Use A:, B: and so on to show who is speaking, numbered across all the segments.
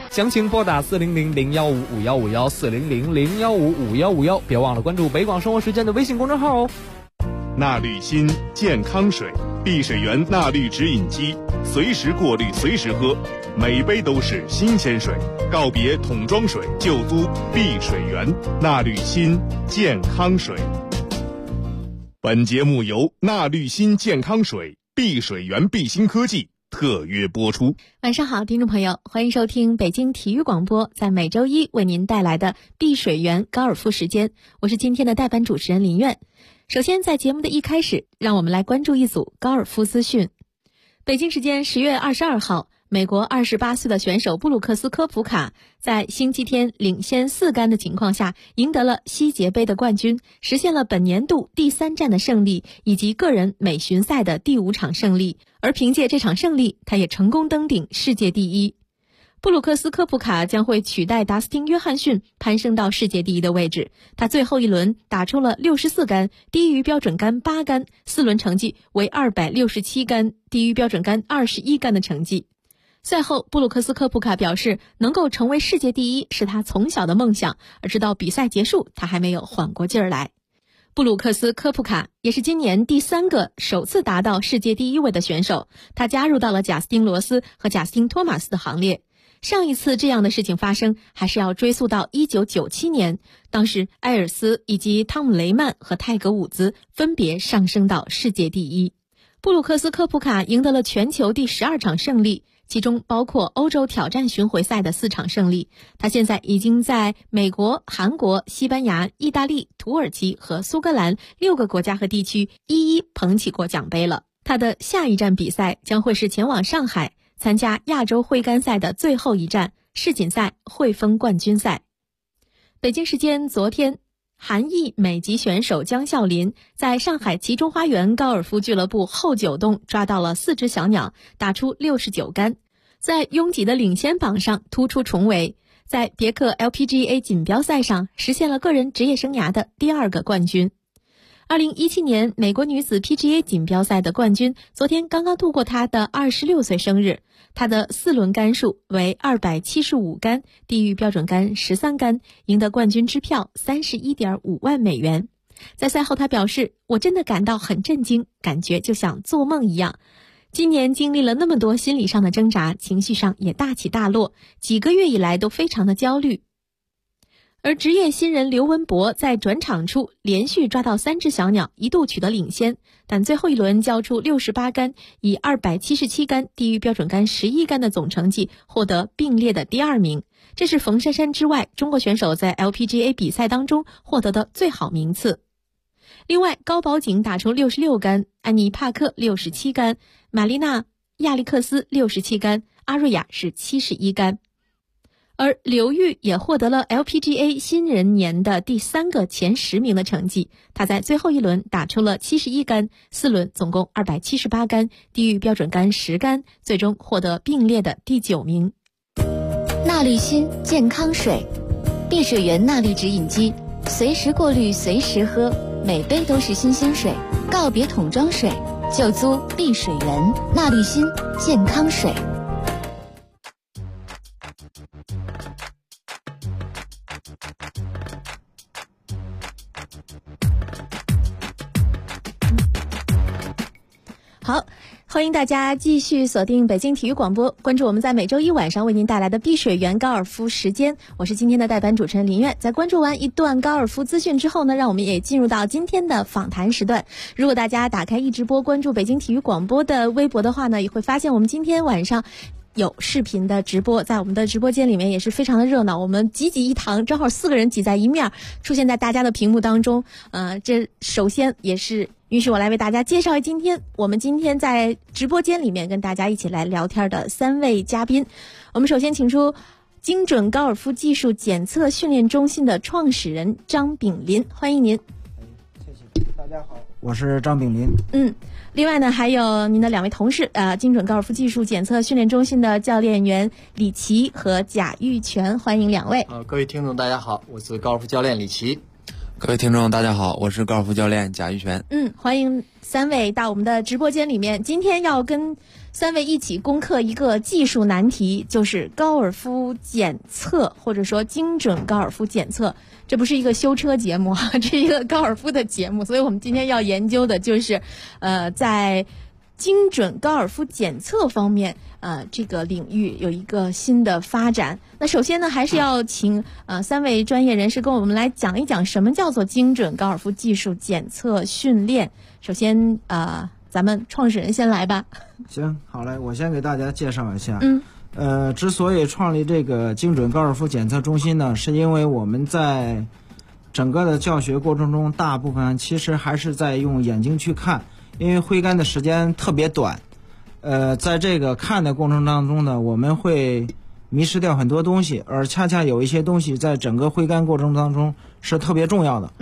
A: 详情拨打400-015-5151，400-015-5151，别忘了关注北广生活时间的微信公众号哦。
B: 纳滤新健康水，碧水源纳滤直饮机，随时过滤随时喝，每杯都是新鲜水。告别桶装水，就租碧水源纳滤新健康水。本节目由纳滤新健康水、碧水源碧鑫科技特约播出。
C: 晚上好，听众朋友，欢迎收听北京体育广播在每周一为您带来的碧水源高尔夫时间，我是今天的代班主持人林苑。首先在节目的一开始，让我们来关注一组高尔夫资讯。北京时间10月22号，美国28岁的选手布鲁克斯科普卡在星期天领先4杆的情况下赢得了希捷杯的冠军，实现了本年度第3站的胜利以及个人美巡赛的第5场胜利，而凭借这场胜利，他也成功登顶世界第一。布鲁克斯科普卡将会取代达斯汀约翰逊攀升到世界第一的位置。他最后一轮打出了64杆，低于标准杆8杆，4轮成绩为267杆，低于标准杆21杆的成绩。赛后，布鲁克斯科普卡表示，能够成为世界第一是他从小的梦想，而直到比赛结束，他还没有缓过劲儿来。布鲁克斯科普卡也是今年第3个首次达到世界第一位的选手，他加入到了贾斯汀罗斯和贾斯汀托马斯的行列。上一次这样的事情发生还是要追溯到1997年，当时埃尔斯以及汤姆雷曼和泰格伍兹分别上升到世界第一。布鲁克斯科普卡赢得了全球第12场胜利，其中包括欧洲挑战巡回赛的4场胜利。他现在已经在美国、韩国、西班牙、意大利、土耳其和苏格兰6个国家和地区一一捧起过奖杯了。他的下一站比赛将会是前往上海参加亚洲会杆赛的最后一站世锦赛汇丰冠军赛。北京时间昨天，韩裔美籍选手姜啸林在上海其中花园高尔夫俱乐部后9洞抓到了4只小鸟，打出69杆，在拥挤的领先榜上突出重围，在别克 LPGA 锦标赛上实现了个人职业生涯的第2个冠军。2017年美国女子 PGA 锦标赛的冠军昨天刚刚度过她的26岁生日，她的4轮杆数为275杆，低于标准杆13杆，赢得冠军支票31.5万美元。在赛后她表示，我真的感到很震惊，感觉就像做梦一样。今年经历了那么多心理上的挣扎，情绪上也大起大落，几个月以来都非常的焦虑。而职业新人刘文博在转场处连续抓到3只小鸟，一度取得领先，但最后一轮交出68杆，以277杆低于标准杆11杆的总成绩获得并列的第2名。这是冯珊珊之外中国选手在 LPGA 比赛当中获得的最好名次。另外，高宝景打出66杆，安妮帕克67杆，玛丽娜亚历克斯67杆，阿瑞亚是71杆。而刘玉也获得了 LPGA 新人年的第3个前10名的成绩，他在最后一轮打出了71杆，4轮总共278杆，低于标准杆10杆，最终获得并列的第9名。
D: 纳滤新健康水，碧水源纳滤直饮机，随时过滤随时喝，每杯都是新鲜水。告别桶装水，就租碧水源纳滤新健康水。
C: 好，欢迎大家继续锁定北京体育广播，关注我们在每周一晚上为您带来的碧水源高尔夫时间。我是今天的代班主持人林苑。在关注完一段高尔夫资讯之后呢，让我们也进入到今天的访谈时段。如果大家打开一直播关注北京体育广播的微博的话呢，也会发现我们今天晚上有视频的直播，在我们的直播间里面也是非常的热闹，我们济济一堂，正好4个人挤在一面，出现在大家的屏幕当中。这首先也是允许我来为大家介绍我们今天在直播间里面跟大家一起来聊天的3位嘉宾。我们首先请出精准高尔夫技术检测训练中心的创始人张炳林，欢迎您。
E: 谢谢，大家好，我是张炳林。
C: 另外呢，还有您的2位同事，精准高尔夫技术检测训练中心的教练员李琦和贾玉泉，欢迎2位。
F: 各位听众大家好，我是高尔夫教练李琦。 各位听众大家好，我是高尔夫教练贾玉泉。
C: 欢迎3位到我们的直播间里面。今天要跟3位一起攻克一个技术难题，就是高尔夫检测，或者说精准高尔夫检测。这不是一个修车节目这是一个高尔夫的节目，所以我们今天要研究的就是在精准高尔夫检测方面这个领域有一个新的发展。那首先呢，还是要请3位专业人士跟我们来讲一讲什么叫做精准高尔夫技术检测训练。首先咱们创始人先来吧。
E: 行，好嘞，我先给大家介绍一下。之所以创立这个精准高尔夫检测中心呢，是因为我们在整个的教学过程中，大部分其实还是在用眼睛去看，因为挥杆的时间特别短。在这个看的过程当中呢，我们会迷失掉很多东西，而恰恰有一些东西在整个挥杆过程当中是特别重要的。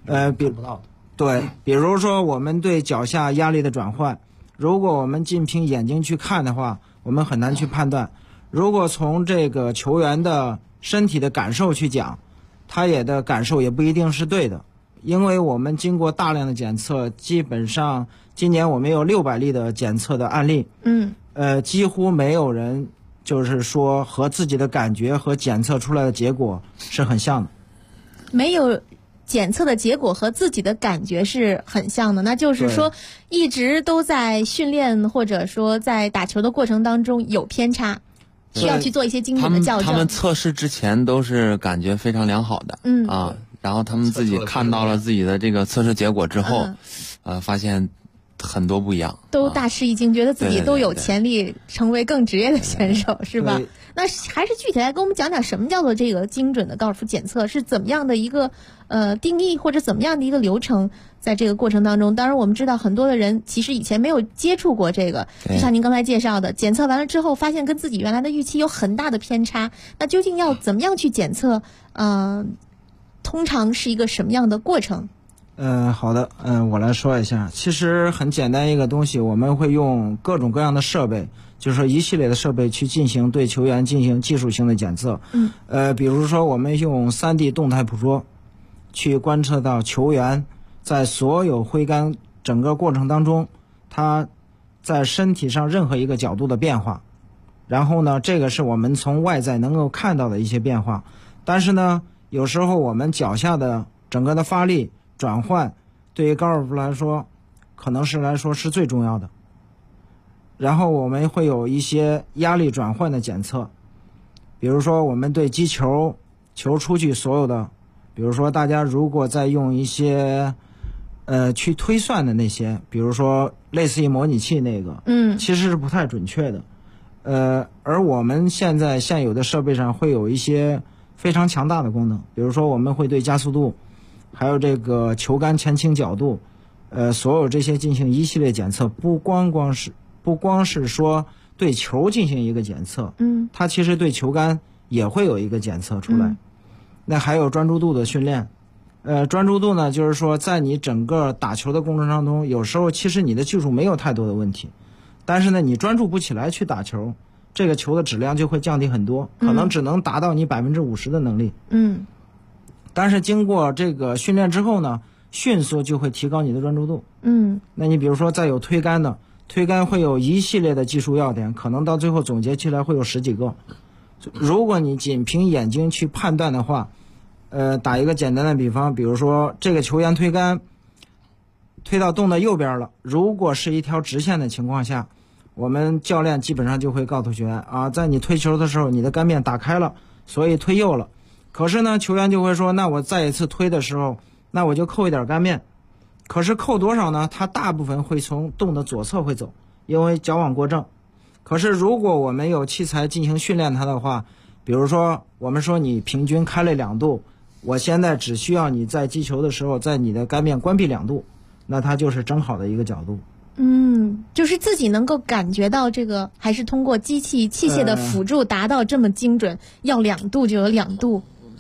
E: 比如说我们对脚下压力的转换，如果我们仅凭眼睛去看的话，我们很难去判断。如果从这个球员的身体的感受去讲，他的感受也不一定是对的，因为我们经过大量的检测，基本上今年我们有600例的检测的案例，几乎没有人就是说和自己的感觉和检测出来的结果是很像的。
C: 没有检测的结果和自己的感觉是很像的，那就是说一直都在训练或者说在打球的过程当中有偏差，需要去做一些精准的校正。
F: 他们测试之前都是感觉非常良好的，然后他们自己看到了自己的这个测试结果之后，发现很多不一样，
C: 都大吃一惊，觉得自己都有潜力成为更职业的选手，是吧？那还是具体来跟我们讲讲什么叫做这个精准的高尔夫检测，是怎么样的一个定义，或者怎么样的一个流程？在这个过程当中，当然我们知道很多的人其实以前没有接触过这个，就像您刚才介绍的，检测完了之后发现跟自己原来的预期有很大的偏差，那究竟要怎么样去检测？通常是一个什么样的过程？
E: 好的，我来说一下。其实很简单一个东西，我们会用各种各样的设备，就是说一系列的设备去对球员进行技术性的检测。比如说我们用3D 动态捕捉去观测到球员在所有挥杆整个过程当中，他在身体上任何一个角度的变化。然后呢，这个是我们从外在能够看到的一些变化。但是呢，有时候我们脚下的整个的发力转换对于高尔夫来说可能是最重要的。然后我们会有一些压力转换的检测，比如说我们对击球出去所有的，比如说大家如果在用一些去推算的那些，比如说类似于模拟器那个，其实是不太准确的。而我们现有的设备上会有一些非常强大的功能，比如说我们会对加速度，还有这个球杆前倾角度，所有这些进行一系列检测，不光是说对球进行一个检测，它其实对球杆也会有一个检测出来。那还有专注度的训练，专注度呢，就是说在你整个打球的过程当中，有时候其实你的技术没有太多的问题，但是呢你专注不起来去打球，这个球的质量就会降低很多，可能只能达到你50%的能力。但是经过这个训练之后呢，迅速就会提高你的专注度。那你比如说再有推杆的，推杆会有一系列的技术要点，可能到最后总结起来会有10几个。如果你仅凭眼睛去判断的话，打一个简单的比方，比如说这个球员推杆推到洞的右边了，如果是一条直线的情况下，我们教练基本上就会告诉学员在你推球的时候你的杆面打开了，所以推右了。可是呢球员就会说，那我再一次推的时候，那我就扣一点杆面。可是扣多少呢？他大部分会从洞的左侧会走，因为矫枉过正。可是如果我们有器材进行训练它的话，比如说我们说你平均开了2度，我现在只需要你在击球的时候在你的杆面关闭2度，那它就是正好的一个角度。
C: 就是自己能够感觉到这个，还是通过器械的辅助达到这么精准，要2度就有2度。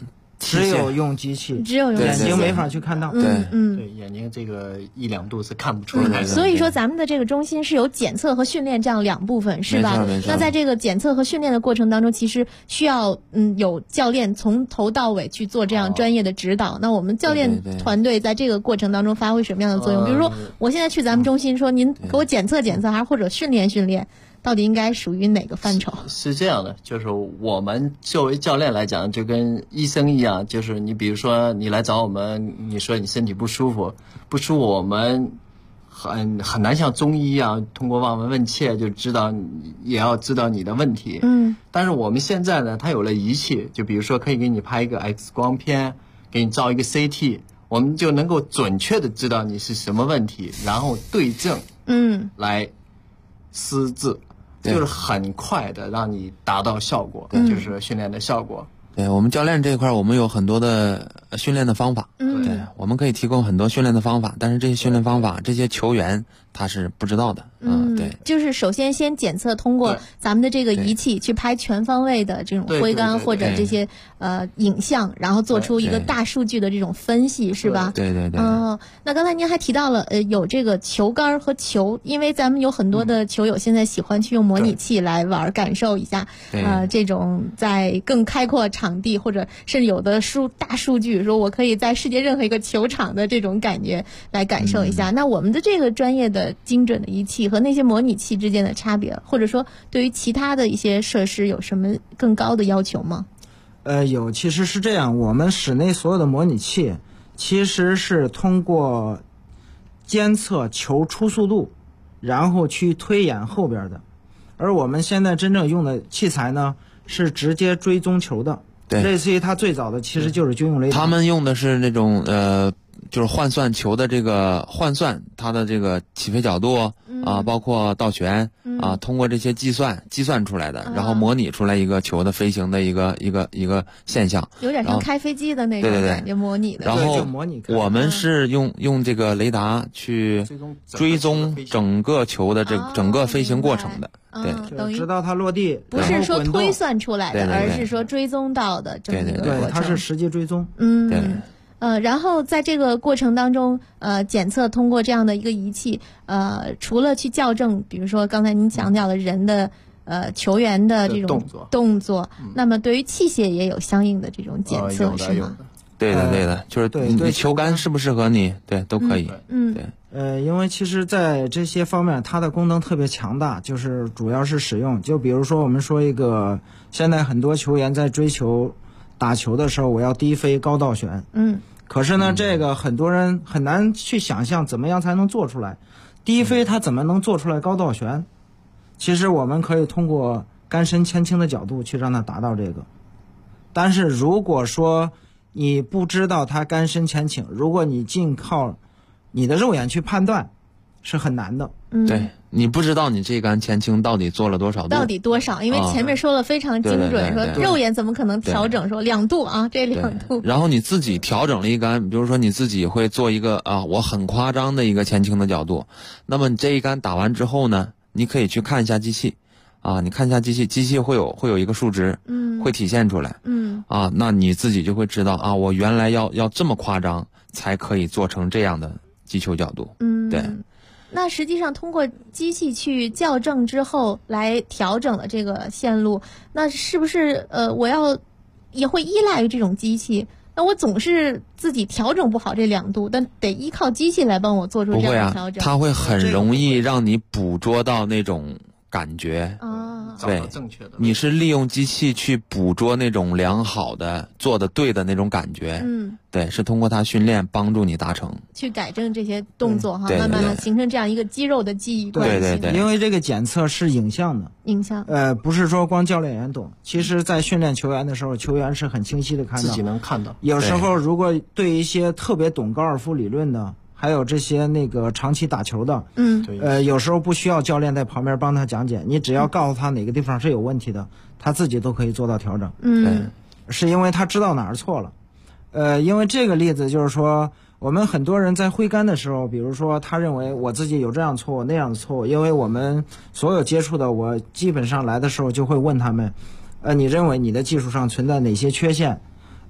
E: 只有用机器，
C: 只有用
E: 眼睛没法去看到。
G: 对，眼睛这个1-2度是看不出来的。
C: 所以说咱们的这个中心是有检测和训练这样2部分，是吧？那在这个检测和训练的过程当中，其实需要有教练从头到尾去做这样专业的指导。那我们教练团队在这个过程当中发挥什么样的作用？比如说我现在去咱们中心说您给我检测检测，还是或者训练训练，到底应该属于哪个范畴？
G: 是这样的，就是我们作为教练来讲，就跟医生一样，就是你比如说你来找我们，你说你身体不舒服，我们很难像中医啊，通过望闻问切就知道，也要知道你的问题。但是我们现在呢，它有了仪器，就比如说可以给你拍一个 X 光片，给你照一个 CT， 我们就能够准确的知道你是什么问题，然后对症，来施治。就是很快的让你达到效果，就是训练的效果。
F: 对，我们教练这一块，我们有很多的训练的方法。对，我们可以提供很多训练的方法，但是这些训练方法，这些球员他是不知道的。对，
C: 就是首先检测，通过咱们的这个仪器去拍全方位的这种挥杆或者这些影像，然后做出一个大数据的这种分析，是吧？
F: 对。
C: 那刚才您还提到了有这个球杆和球，因为咱们有很多的球友现在喜欢去用模拟器来玩，感受一下这种在更开阔场地，或者甚至有的大数据，说我可以在世界任何一个球场的这种感觉来感受一下。那我们的这个专业的精准的仪器和那些模拟器之间的差别，或者说对于其他的一些设施有什么更高的要求吗？
E: 有，其实是这样，我们室内所有的模拟器其实是通过监测球出速度，然后去推演后边的，而我们现在真正用的器材呢，是直接追踪球的。
F: 对，
E: 类似于它最早的其实就是军用雷达。
F: 他们用的是那种就是换算球的这个换算它的这个起飞角度包括倒旋通过这些计算出来的，然后模拟出来一个球的飞行的一个现象，
C: 有点像开飞机的那种感觉，模拟的。
F: 然后我们是用这个雷达去追踪整个球的整个飞行过程的。对，
C: 等于
E: 直到它落地，
C: 不是说推算出来的，而是说追踪到的这么一个过程。
E: 对，它是实际追踪。
C: 然后在这个过程当中，检测通过这样的一个仪器，除了去校正，比如说刚才您强调的人的球员的这种动作，那么对于器械也有相应的这种检测，是吗？
F: 对的，就是你球杆适不适合你，对，都可以。
E: 对。因为其实在这些方面它的功能特别强大，就是主要是使用，就比如说我们说一个，现在很多球员在追求打球的时候，我要低飞高倒旋。可是呢，这个很多人很难去想象怎么样才能做出来。低飞它怎么能做出来高倒旋？其实我们可以通过杆身前倾的角度去让它达到这个。但是如果说你不知道它杆身前倾，如果你尽靠你的肉眼去判断，是很难的。
F: 对，你不知道你这杆前倾到底做了多少度，
C: 到底多少？因为前面说了非常精准，说肉眼怎么可能调整说2度啊，这2度。
F: 然后你自己调整了一杆，比如说你自己会做一个我很夸张的一个前倾的角度，那么你这一杆打完之后呢，你可以去看一下机器你看一下机器会有一个数值，会体现出来，那你自己就会知道我原来要这么夸张才可以做成这样的击球角度。对。
C: 那实际上通过机器去校正之后来调整了这个线路，那是不是我也会依赖于这种机器？那我总是自己调整不好这2度，但得依靠机器来帮我做出这样的调整。
F: 它会很容易让你捕捉到那种感觉
G: 对，正确的。
F: 你是利用机器去捕捉那种良好的做的对的那种感觉。对，是通过它训练帮助你达成，
C: 去改正这些动作慢慢的形成这样一个肌肉的记忆关系。
F: 对，
E: 因为这个检测是影像的，不是说光教练员懂。其实在训练球员的时候，球员是很清晰的看到，
G: 自己能看到。
E: 有时候如果对一些特别懂高尔夫理论的，还有这些长期打球的，有时候不需要教练在旁边帮他讲解，你只要告诉他哪个地方是有问题的，他自己都可以做到调整。是因为他知道哪儿错了。因为这个例子就是说，我们很多人在挥杆的时候，比如说他认为我自己有这样错误那样的错误，因为我们所有接触的，我基本上来的时候就会问他们，你认为你的技术上存在哪些缺陷？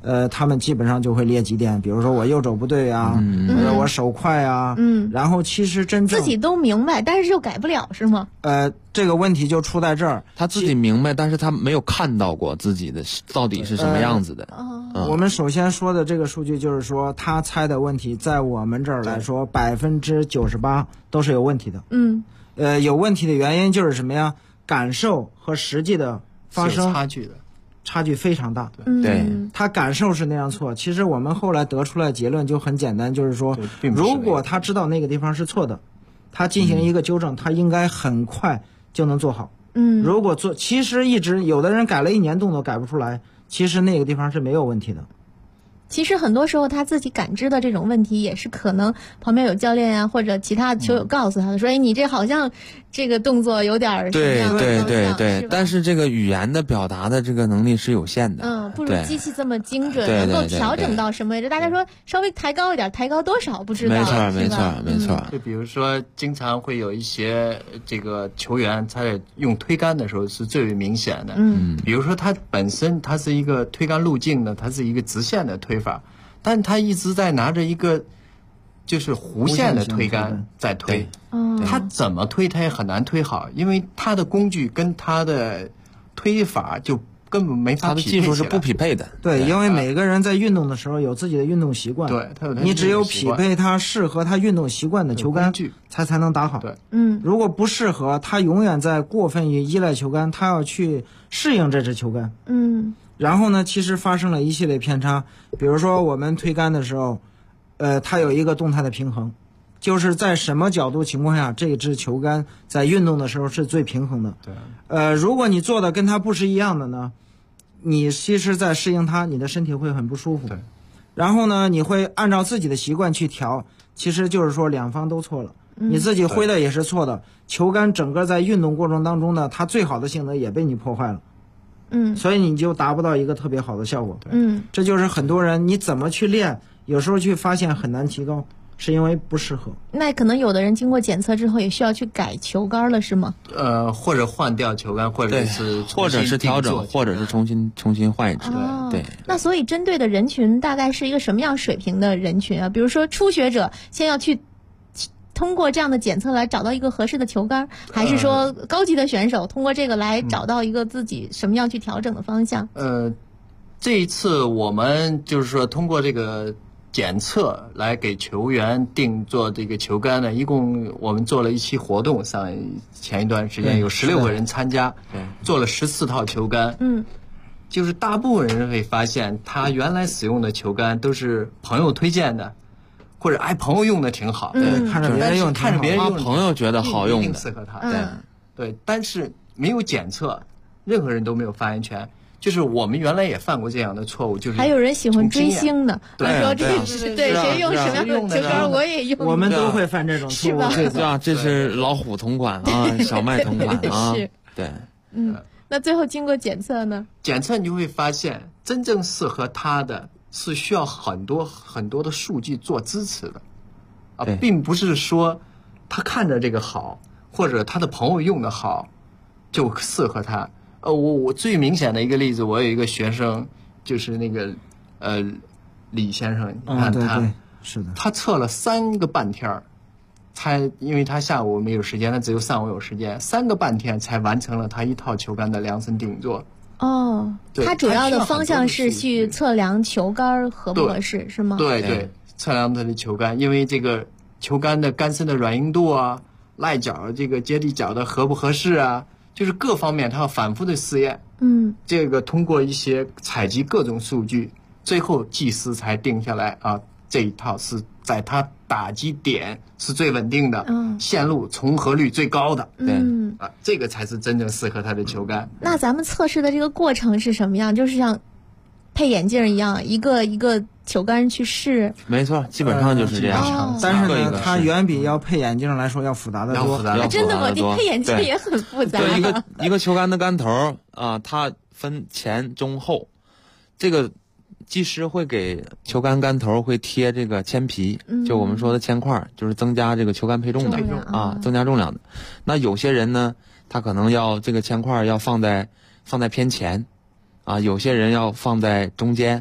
E: 他们基本上就会列几点，比如说我右肘不对啊，或者我手快啊，然后其实真正
C: 自己都明白，但是又改不了，是吗？
E: 这个问题就出在这儿，
F: 他自己明白，但是他没有看到过自己的到底是什么样子的。
E: 我们首先说的这个数据就是说，他猜的问题在我们这儿来说，98%都是有问题的。有问题的原因就是什么呀？感受和实际的发生差距非常大。
F: 对，
E: 他感受是那样错，其实我们后来得出来结论就很简单，就是说，如果他知道那个地方是错的，他进行一个纠正，他应该很快就能做好。如果其实一直有的人改了1年动作改不出来，其实那个地方是没有问题的。
C: 其实很多时候他自己感知的这种问题，也是可能旁边有教练呀、或者其他球友告诉他的，说：“哎，你这好像这个动作有点什么样的方向。”
F: 对。但是这个语言的表达的这个能力是有限的。
C: 不如机器这么精准，
F: 能
C: 够调整到什么位置？大家说稍微抬高一点，抬高多少不知道。
F: 没错。
G: 就比如说，经常会有一些这个球员，他在用推杆的时候是最为明显的。比如说他本身他是一个推杆路径呢，它是一个直线的推法，但他一直在拿着一个就是弧线的推杆在推。他怎么推他也很难推好，因为他的工具跟他的推法就根本没法匹配起来，
F: 他的技术是不匹配的。
E: 对，因为每个人在运动的时候有自己的运动习惯。
G: 对，他有
E: 你只有匹配他适合他运动习惯的球杆，才能打好。
G: 对，
E: 如果不适合，他永远在过分于依赖球杆，他要去适应这支球杆。然后呢，其实发生了一系列偏差，比如说我们推杆的时候，它有一个动态的平衡，就是在什么角度情况下，这支球杆在运动的时候是最平衡的。
G: 对。
E: 如果你做的跟它不是一样的呢，你其实在适应它，你的身体会很不舒服。
G: 对。
E: 然后呢，你会按照自己的习惯去调，其实就是说两方都错了。你自己挥的也是错的，球杆整个在运动过程当中呢，它最好的性能也被你破坏了。所以你就达不到一个特别好的效果。这就是很多人你怎么去练，有时候去发现很难提高，是因为不适合。
C: 那可能有的人经过检测之后也需要去改球杆了，是吗？
G: 或者换掉球杆，或者是
F: 调整，或者是重新换一支。对。
C: 那所以针对的人群大概是一个什么样水平的人群啊？比如说初学者先要去通过这样的检测来找到一个合适的球杆，还是说高级的选手通过这个来找到一个自己什么样去调整的方向？
G: 这一次我们就是说通过这个检测来给球员定做这个球杆呢，一共我们做了一期活动，前一段时间有16个人参加，做了14套球杆。就是大部分人会发现，他原来使用的球杆都是朋友推荐的。或者朋友用的挺好，
E: 看着别人用，
F: 朋友觉得好用的，
G: 适合他。对，但是没有检测，任何人都没有发言权。就是我们原来也犯过这样的错误，就是
C: 还有人喜欢追星的，说这是对谁用什么样的球杆我也用，
E: 我们都会犯这种错误，
F: 对吧？这是老虎同款啊，小麦同款啊，对。
C: 那最后经过检测呢？
G: 检测你就会发现，真正适合他的。是需要很多的数据做支持的，并不是说他看着这个好，或者他的朋友用的好，就适合他。我最明显的一个例子，我有一个学生，就是那个李先生，你看他，
E: 是的，
G: 他测了3个半天因为他下午没有时间，他只有上午有时间，3个半天才完成了他一套球杆的量身定做。
C: 它主要的方向是去测量球杆合不合适，是吗？
G: 对，测量它的球杆，因为这个球杆的杆身的软硬度啊，赖角这个接地角的合不合适啊，就是各方面它要反复的试验。这个通过一些采集各种数据，最后技师才定下来啊，这一套是在它打击点是最稳定的，线路重合率最高的。这个才是真正适合他的球杆。
C: 那咱们测试的这个过程是什么样？就是像配眼镜一样，一个一个球杆去试。
F: 没错，基本上就是这样。
E: 但是呢，它远比要配眼镜来说要复杂的多。
C: 真的吗？你配眼镜也很复杂。
F: 对，一个球杆的杆头啊，它分前中后，这个技师会给球杆杆头会贴这个铅皮，就我们说的铅块，就是增加这个球杆配重的啊，增加重量的。那有些人呢，他可能要这个铅块要放在偏前，啊，有些人要放在中间，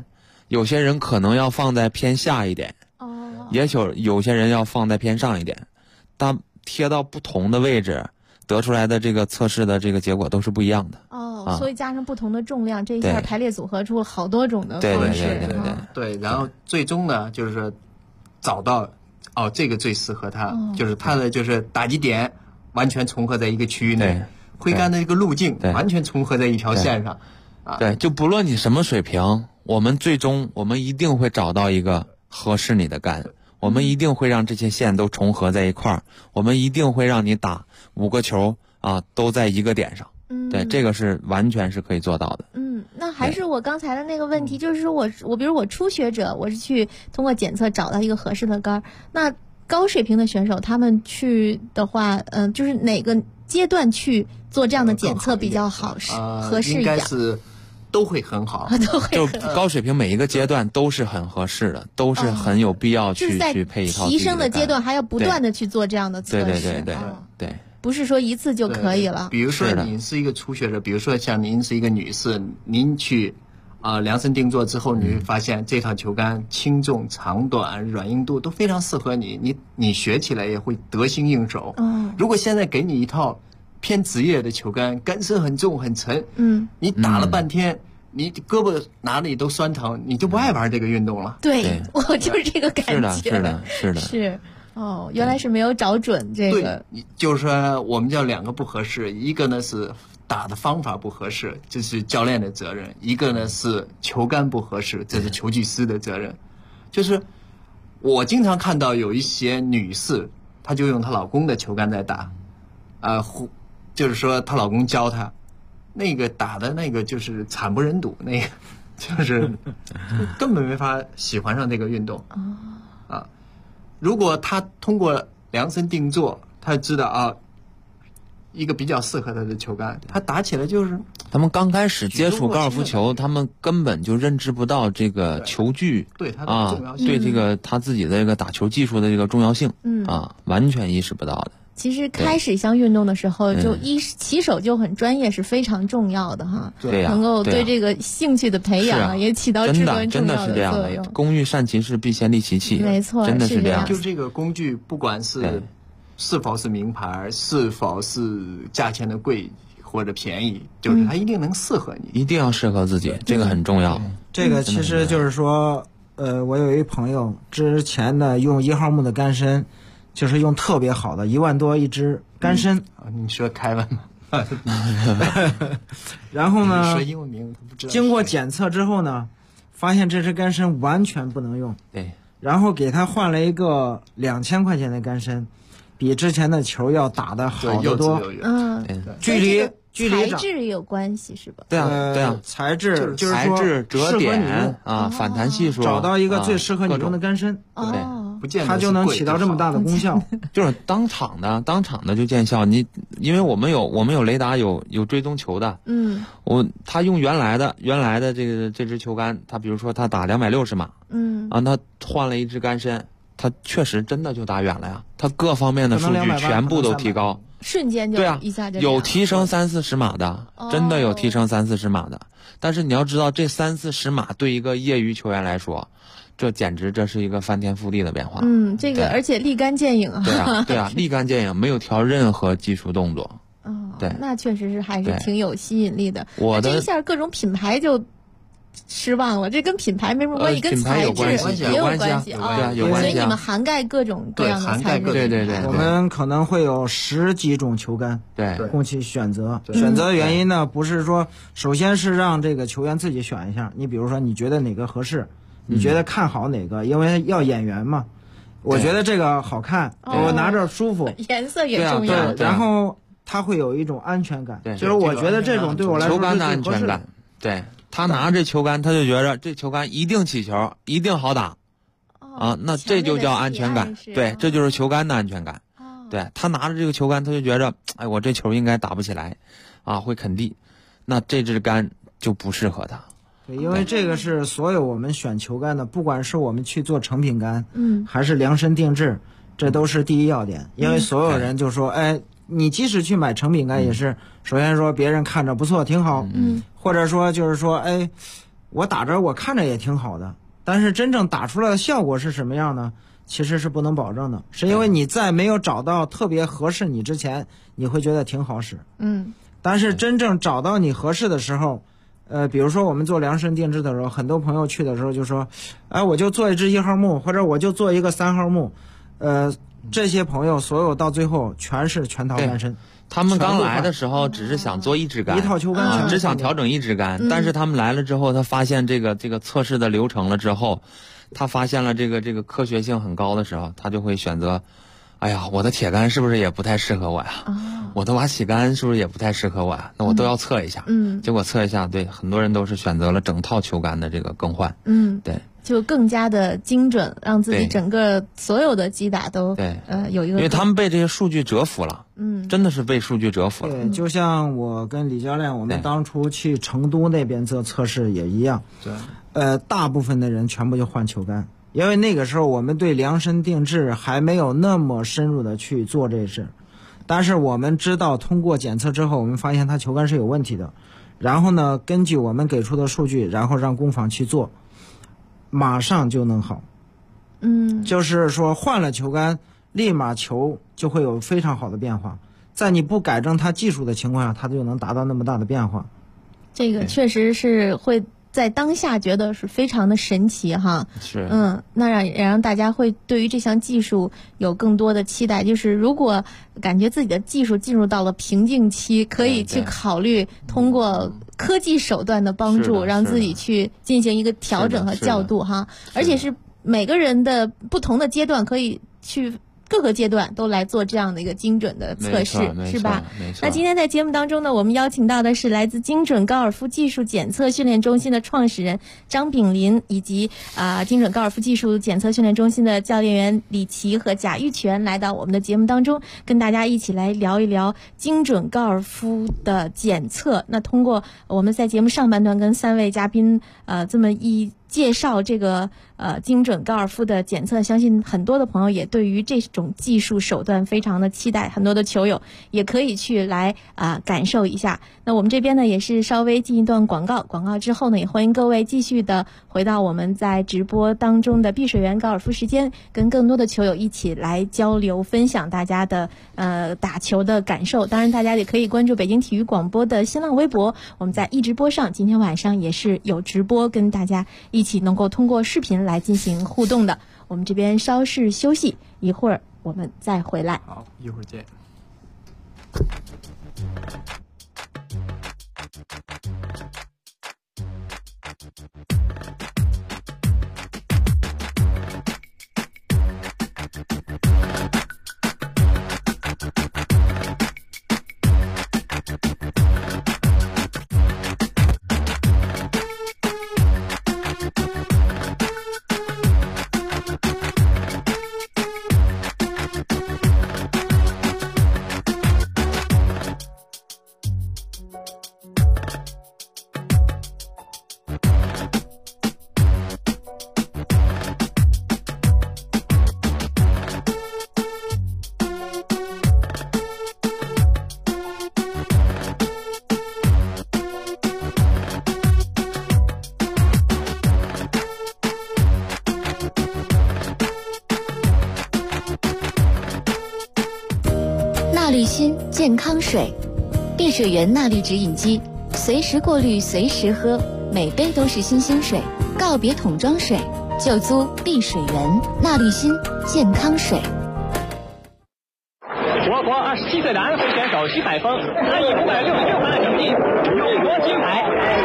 F: 有些人可能要放在偏下一点，也有些人要放在偏上一点，但贴到不同的位置，得出来的这个测试的这个结果都是不一样的。
C: 所以加上不同的重量，这一下排列组合出了好多种的方式。
G: 对，然后最终呢，就是说找到这个最适合他，就是他的就是打击点完全重合在一个区域内，挥杆的一个路径完全重合在一条线上。
F: 对，就不论你什么水平，我们最终一定会找到一个合适你的杆，我们一定会让这些线都重合在一块儿，我们一定会让你打5个球都在一个点上。对，这个是完全是可以做到的。
C: 那还是我刚才的那个问题，就是说我比如我初学者，我是去通过检测找到一个合适的杆，那高水平的选手他们去的话，就是哪个阶段去做这样的检测比较好，合适一点？
G: 应该是都会很好，
F: 就高水平每一个阶段都是很合适的，都是很有必要去配一套。
C: 提升的阶段还要不断的去做这样的测试。
F: 对。
C: 不是说一次就可以了。
G: 比如说您是一个初学者，比如说像您是一个女士，您去量身定做之后，你会发现这套球杆轻重、长短、软硬度都非常适合你，你学起来也会得心应手。如果现在给你一套偏职业的球杆，杆身很重很沉，你打了半天，你胳膊哪里都酸疼，你就不爱玩这个运动了。
C: 对，我就是这个感觉。
F: 是的。
C: 是。原来是没有找准这个。
G: 对，就是说我们叫2个不合适，一个呢是打的方法不合适，这是教练的责任；一个呢是球杆不合适，这是球技师的责任。就是我经常看到有一些女士，她就用她老公的球杆在打，就是说她老公教她，那个打的那个就是惨不忍睹，那个就是根本没法喜欢上这个运动。如果他通过量身定做，他知道一个比较适合他的球杆，他打起来就是。
F: 他们刚开始接触高尔夫球，他们根本就认知不到这个球具
G: 对它的重要性，
F: 对这个他自己的这个打球技术的这个重要性，完全意识不到的。
C: 其实开始一项运动的时候，就起手就很专业是非常重要的哈。
F: 对呀，
C: 能够对这个兴趣的培养也起到至关重要的作用。
F: 工欲善其事，必先利其器。
C: 没错，
F: 真的是这样。
G: 就这个工具，不管是否是名牌，是否是价钱的贵或者便宜，就是它一定能适合你，
F: 一定要适合自己，这个很重要。
E: 这个其实就是说，我有一朋友之前的用1号木的杆身。就是用特别好的1万多一支杆身。
G: 你说凯文吗？
E: 然后呢，
G: 说英文名他不知道。
E: 经过检测之后呢，发现这支杆身完全不能用。
F: 对。
E: 然后给他换了一个2000块钱的杆身，比之前的球要打得好得多。距离
C: 材质也有关系是吧？
F: 对啊，
E: 材质就是
F: 材质、折点反弹系数，
E: 找到一个最适合你用的杆身。
F: 对。
E: 它就能起到这么大的功效，
F: 就是当场的就见效。因为我们有雷达，有追踪球的，他用原来的这支球杆，他比如说他打260码，他换了一支杆身，他确实真的就打远了呀，他各方面的数据全部都提高，
C: 瞬间就一下就
F: 有提升30-40码的，真的有提升30-40码的。但是你要知道，这30-40码对一个业余球员来说，这简直这是一个翻天覆地的变化。
C: 这个而且立竿见影啊。
F: 对啊，立竿见影，没有调任何技术动作。对，
C: 那确实是还是挺有吸引力的。
F: 这
C: 一下各种品牌就失望了，这跟品牌没什么关系，跟材质也有关系
F: 啊。
C: 所以你们涵盖各种各样的材质。
F: 对，
E: 我们可能会有10几种球杆，供其选择。选择原因呢，不是说，首先是让这个球员自己选一下。你比如说，你觉得哪个合适？你觉得看好哪个？因为要眼缘嘛。我觉得这个好看，我拿着舒服。
C: 颜色也重要。
E: 对，然后它会有一种安全感。就是我觉得这种对我来说
F: 球杆的安全感。对，他拿这球杆，他就觉着这球杆一定起球，一定好打。那这就叫安全感。对，这就是球杆的安全感。对，他拿着这个球杆，他就觉着，我这球应该打不起来，会啃地。那这支杆就不适合他。
E: 对，因为这个是所有我们选球杆的，不管是我们去做成品杆，还是量身定制，这都是第一要点。因为所有人就说，你即使去买成品杆，也是首先说别人看着不错，挺好，或者说就是说， 我打着我看着也挺好的，但是真正打出来的效果是什么样呢？其实是不能保证的，是因为你在没有找到特别合适你之前，你会觉得挺好使。但是真正找到你合适的时候，比如说我们做量身定制的时候，很多朋友去的时候就说，哎，我就做一只1号木，或者我就做一个3号木，这些朋友所有到最后全淘单身。
F: 他们刚来的时候只是想做一支杆，
E: 一套球杆，
F: 只想调整一支杆，但是他们来了之后，他发现这个测试的流程了之后，他发现了这个科学性很高的时候，他就会选择，哎呀，我的铁杆是不是也不太适合我呀？我的瓦起杆是不是也不太适合我呀？那我都要测一下。结果测一下，对，很多人都是选择了整套球杆的这个更换。对。
C: 就更加的精准，让自己整个所有的击打都有一个，
F: 因为他们被这些数据折服了，真的是被数据折服了。
E: 对，就像我跟李教练，我们当初去成都那边做测试也一样。对，大部分的人全部就换球杆，因为那个时候我们对量身定制还没有那么深入的去做这事，但是我们知道通过检测之后，我们发现它球杆是有问题的，然后呢，根据我们给出的数据，然后让工坊去做。马上就能好，就是说换了球杆，立马球就会有非常好的变化，在你不改正它技术的情况下，它就能达到那么大的变化。
C: 这个确实是会在当下觉得是非常的神奇哈。
F: 是，
C: 那让大家会对于这项技术有更多的期待。就是如果感觉自己的技术进入到了瓶颈期，可以去考虑通过科技手段的帮助，让自己去进行一个调整和调度哈。而且是每个人的不同的阶段，可以去各个阶段都来做这样的一个精准的测试，是吧？那今天在节目当中呢，我们邀请到的是来自精准高尔夫技术检测训练中心的创始人张炳林，以及精准高尔夫技术检测训练中心的教练员李琦和贾玉泉，来到我们的节目当中，跟大家一起来聊一聊精准高尔夫的检测。那通过我们在节目上半段跟3位嘉宾这么一介绍这个精准高尔夫的检测，相信很多的朋友也对于这种技术手段非常的期待，很多的球友也可以去来感受一下。那我们这边呢也是稍微进一段广告之后呢，也欢迎各位继续的回到我们在直播当中的碧水园高尔夫时间，跟更多的球友一起来交流分享大家的打球的感受。当然大家也可以关注北京体育广播的新浪微博，我们在一直播上今天晚上也是有直播，跟大家一起能够通过视频来进行互动的。我们这边稍事休息，一会儿我们再回来。
H: 好，一会儿见。
D: 纳滤芯健康水，碧水源纳滤指引机，随时过滤，随时喝，每杯都是新鲜水。告别桶装水，就租碧水源纳滤芯健康水。
I: 我国27岁的安徽选手徐海峰，他以566分的成绩勇夺金牌。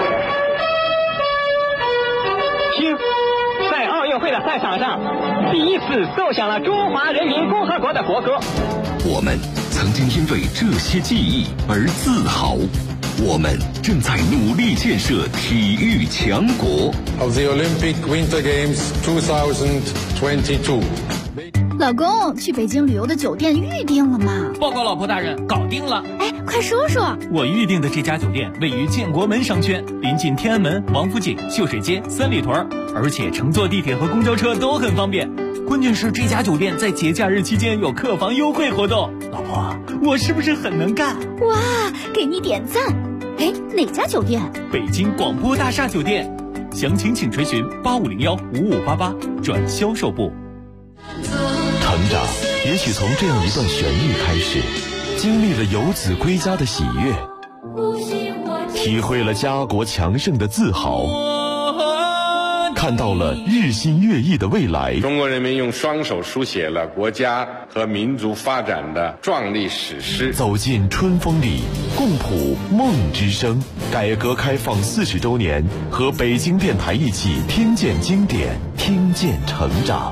I: 听，在奥运会的赛场上，第一次奏响了中华人民共和国的国歌。
J: 我们曾经因为这些记忆而自豪，我们正在努力建设体育强国。
K: Of the Olympic Winter Games 2022。
L: 老公，去北京旅游的酒店预定了吗？
M: 报告老婆大人，搞定了。
L: 哎，快说说。
M: 我预定的这家酒店位于建国门商圈，临近天安门、王府井、秀水街、三里屯，而且乘坐地铁和公交车都很方便。关键是这家酒店在节假日期间有客房优惠活动。老婆，我是不是很能干？
L: 哇，给你点赞。哎，哪家酒店？
M: 北京广播大厦酒店。 详情请垂询85015588转销售部。
H: 成长也许从这样一段旋律开始，经历了游子归家的喜悦，体会了家国强盛的自豪，看到了日新月异的未来。
N: 中国人民用双手书写了国家和民族发展的壮丽史诗。
H: 走进春风里，共谱梦之声。改革开放40周年，和北京电台一起听见经典，听见成长。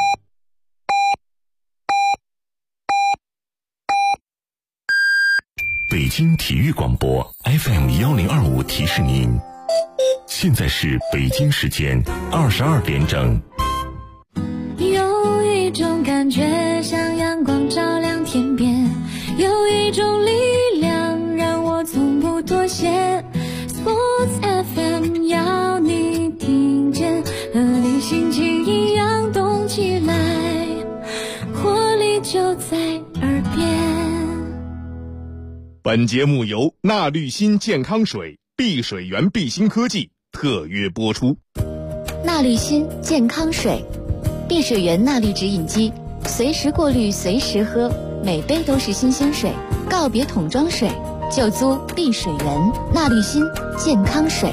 H: 北京体育广播 FM1025提示您，现在是北京时间22点整。
O: 有一种感觉像阳光照亮天边，有一种力量让我从不妥协。 Sports FM 要你听见，和你心情一样动起来，活力就在耳边。
B: 本节目由纳绿新健康水、碧水源碧新科技特约播出。
D: 纳绿新健康水，碧水源纳绿直饮机，随时过滤，随时喝，每杯都是新鲜水。告别桶装水，就租碧水源。纳绿新健康水。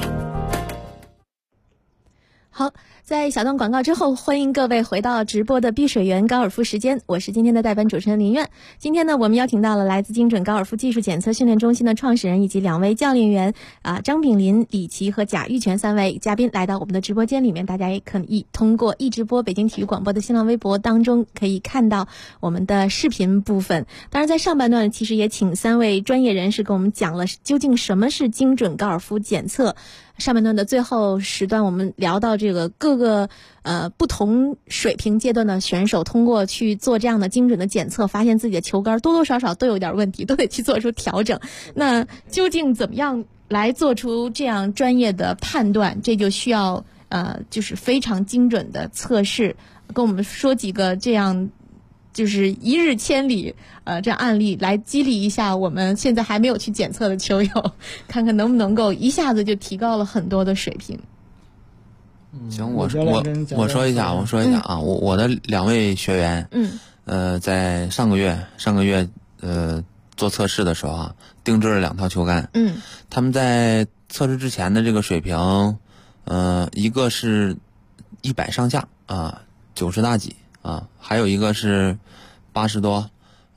C: 好，在小段广告之后，欢迎各位回到直播的碧水源高尔夫时间，我是今天的代班主持人林苑。今天呢，我们邀请到了来自精准高尔夫技术检测训练中心的创始人以及2位教练员张炳林、李琦和贾玉泉3位嘉宾来到我们的直播间里面，大家也可以通过易直播北京体育广播的新浪微博当中可以看到我们的视频部分。当然在上半段其实也请3位专业人士跟我们讲了究竟什么是精准高尔夫检测。上半段的最后时段，我们聊到这个各个不同水平阶段的选手通过去做这样的精准的检测，发现自己的球杆多多少少都有点问题，都得去做出调整。那究竟怎么样来做出这样专业的判断？这就需要就是非常精准的测试。跟我们说几个这样就是一日千里这样案例，来激励一下我们现在还没有去检测的球友，看看能不能够一下子就提高了很多的水平。
F: 行，我说一下啊，我的2位学员，在上个月做测试的时候啊，定制了2套球杆，他们在测试之前的这个水平，一个是100上下啊，90大几啊，还有一个是80多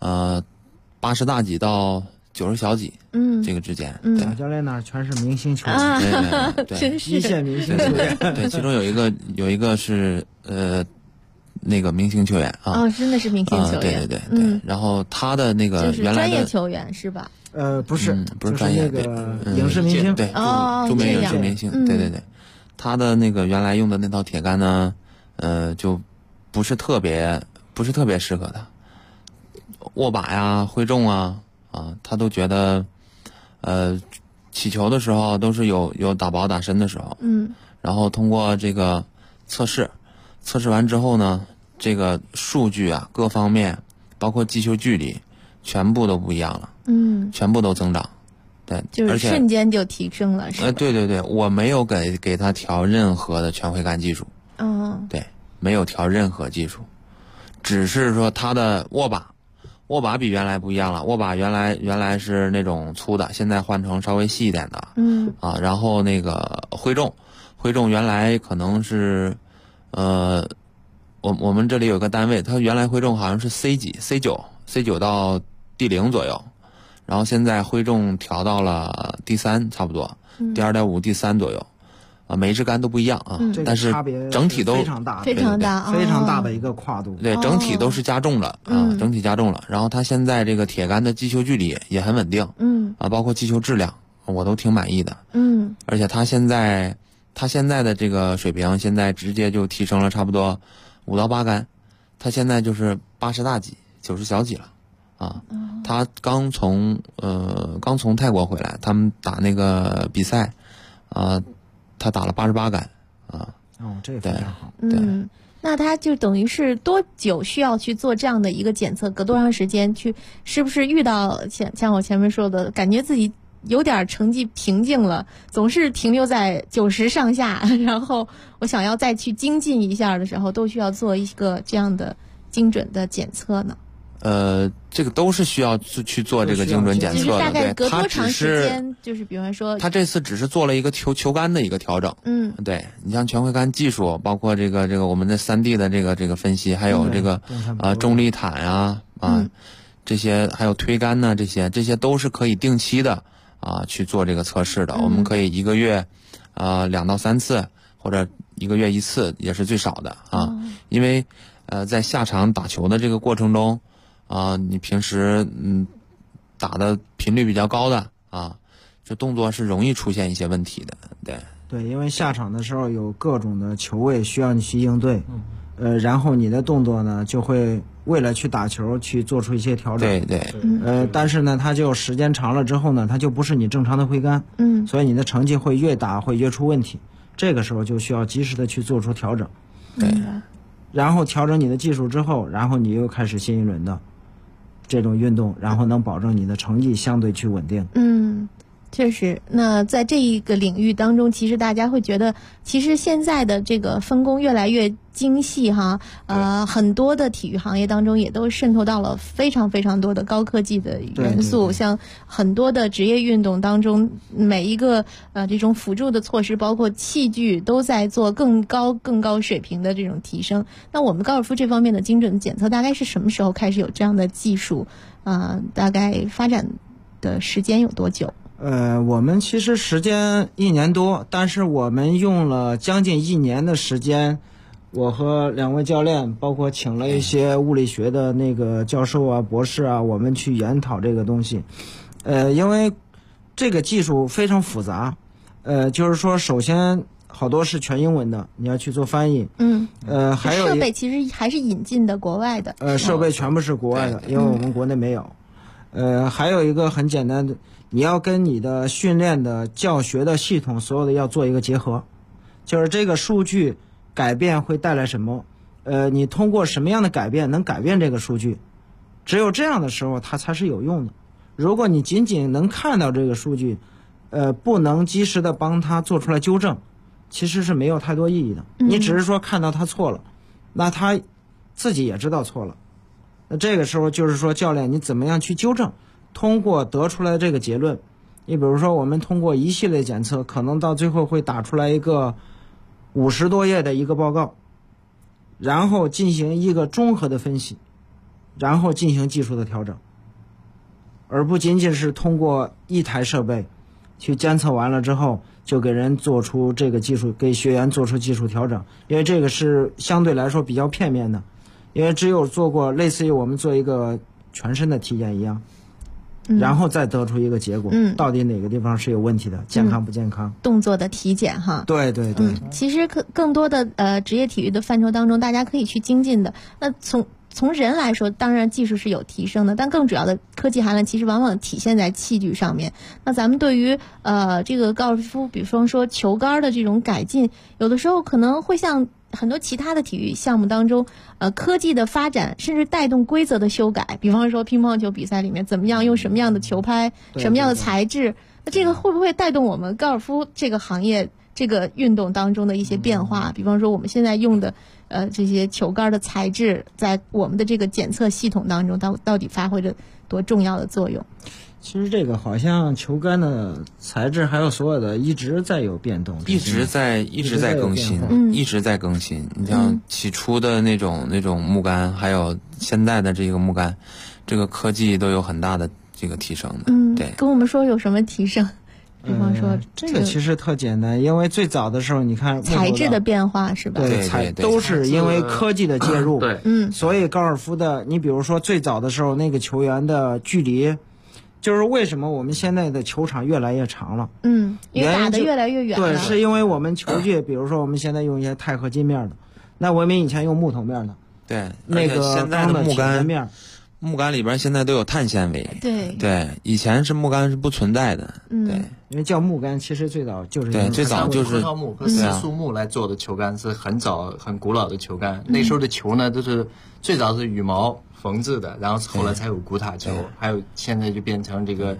F: ，80大几到90小几，这个之间。
E: 贾教练那儿全是明星球员，
F: 对，
E: 真是一线明星球员。
F: 对，其中有一个是那个明星球员啊。
C: 哦，真的是明星球员。
F: 对。然后他的那个原来的
C: 专业球员是吧？
E: 不是
F: 专业，
E: 就是那个影视明星，
F: 对，著名影视明星，对。他的那个原来用的那套铁杆呢，就不是特别适合他。握把呀、挥重啊，他都觉得，起球的时候都是有打薄打深的时候，然后通过这个测试完之后呢，这个数据啊各方面，包括击球距离，全部都不一样了，全部都增长，对，
C: 就是瞬间就提升了，是吧？
F: 对，我没有给他调任何的全挥杆技术，对，没有调任何技术，只是说他的握把比原来不一样了，握把原来是那种粗的，现在换成稍微细一点的，然后那个挥重原来可能是，我们这里有个单位，它原来挥重好像是 C 几 C9 到 D0 左右，然后现在挥重调到了 D3 差不多，D2.5 D3 左右。每一支杆都不一样啊，但是整体都
E: 非常大，
C: 非常
E: 大的一个跨度。
F: 对，整体都是加重了啊，整体加重了。然后它现在这个铁杆的击球距离也很稳定，包括击球质量我都挺满意的，而且它现在的这个水平，现在直接就提升了差不多5到8杆，它现在就是80大几、90小几了啊。他刚从泰国回来，他们打那个比赛啊。他打了88杆啊！
E: 这个非常好。
C: 那他就等于是多久需要去做这样的一个检测？隔多长时间去？是不是遇到像我前面说的，感觉自己有点成绩瓶颈了，总是停留在90上下，然后我想要再去精进一下的时候，都需要做一个这样的精准的检测呢？
F: 这个都是需要去做这个精准检测的。
C: 大概隔多长时间？就是比方说，
F: 他这次只是做了一个球杆的一个调整。对，你像全回杆技术，包括这个我们的3D 的这个分析，还有这个重力毯啊这些，还有推杆呢，这些都是可以定期的去做这个测试的。我们可以1个月2到3次，或者1个月1次也是最少的因为在下场打球的这个过程中。你平时打的频率比较高的这动作是容易出现一些问题的。
E: 对，因为下场的时候有各种的球位需要你去应对，然后你的动作呢就会为了去打球去做出一些调整。
F: 对，
E: 但是呢，它就时间长了之后呢，它就不是你正常的挥杆，所以你的成绩会越打会越出问题。这个时候就需要及时的去做出调整。
F: 对，
E: 然后调整你的技术之后，然后你又开始新一轮的这种运动，然后能保证你的成绩相对去稳定。
C: 确实。那在这一个领域当中，其实大家会觉得，其实现在的这个分工越来越精细哈。很多的体育行业当中也都渗透到了非常非常多的高科技的元素。
E: 对，
C: 像很多的职业运动当中，每一个这种辅助的措施，包括器具，都在做更高水平的这种提升。那我们高尔夫这方面的精准检测，大概是什么时候开始有这样的技术？大概发展的时间有多久？
E: 我们其实时间1年多，但是我们用了将近1年的时间，我和2位教练，包括请了一些物理学的那个教授啊、博士啊，我们去研讨这个东西。因为这个技术非常复杂，就是说，首先好多是全英文的，你要去做翻译。还有
C: 设备其实还是引进的国外的。
E: 设备全部是国外的，因为我们国内没有。还有一个很简单的，你要跟你的训练的教学的系统所有的要做一个结合，就是这个数据改变会带来什么，你通过什么样的改变能改变这个数据，只有这样的时候它才是有用的。如果你仅仅能看到这个数据，不能及时的帮他做出来纠正，其实是没有太多意义的。你只是说看到他错了，那他自己也知道错了。那这个时候就是说，教练你怎么样去纠正，通过得出来这个结论。你比如说我们通过一系列检测，可能到最后会打出来一个50多页的一个报告，然后进行一个综合的分析，然后进行技术的调整，而不仅仅是通过一台设备去监测完了之后就给人做出这个技术，给学员做出技术调整，因为这个是相对来说比较片面的。因为只有做过类似于我们做一个全身的体检一样，然后再得出一个结果，到底哪个地方是有问题的，健康不健康，
C: 动作的体检哈。
E: 对，
C: 其实更多的职业体育的范畴当中，大家可以去精进的。那从人来说，当然技术是有提升的，但更主要的科技含量其实往往体现在器具上面。那咱们对于这个高尔夫，比方说球杆的这种改进，有的时候可能会像很多其他的体育项目当中，科技的发展甚至带动规则的修改，比方说乒乓球比赛里面怎么样用什么样的球拍，什么样的材质，那这个会不会带动我们高尔夫这个行业这个运动当中的一些变化？比方说我们现在用的这些球杆的材质，在我们的这个检测系统当中到底发挥着多重要的作用？
E: 其实这个好像球杆的材质还有所有的一直在有变动，
F: 一直在更新，一直在更新。你像起初的那种木杆，还有现在的这个木杆，这个科技都有很大的这个提升的。对，
C: 跟我们说有什么提升？比方说
E: 这个其实特简单，因为最早的时候你看
C: 材质的变化是吧？
E: 对，都是因为科技的介入。
G: 对，
E: 所以高尔夫的，你比如说最早的时候那个球员的距离。就是为什么我们现在的球场越来越长了？
C: 因为打得越来越远了。
E: 对，是因为我们球具，比如说我们现在用一些钛合金面的，那我们以前用木头面的。
F: 对，
E: 那个
F: 现在的
E: 木
F: 杆里边现在都有碳纤维。
C: 对，
F: 以前是木杆是不存在的。对，
E: 因为叫木杆，其实最早就是
F: 最早就是
G: 葡萄木和丝树木来做的球杆，是很早很古老的球杆。那时候的球呢，都是最早是羽毛缝制的，然后后来才有古塔球，还有现在就变成这个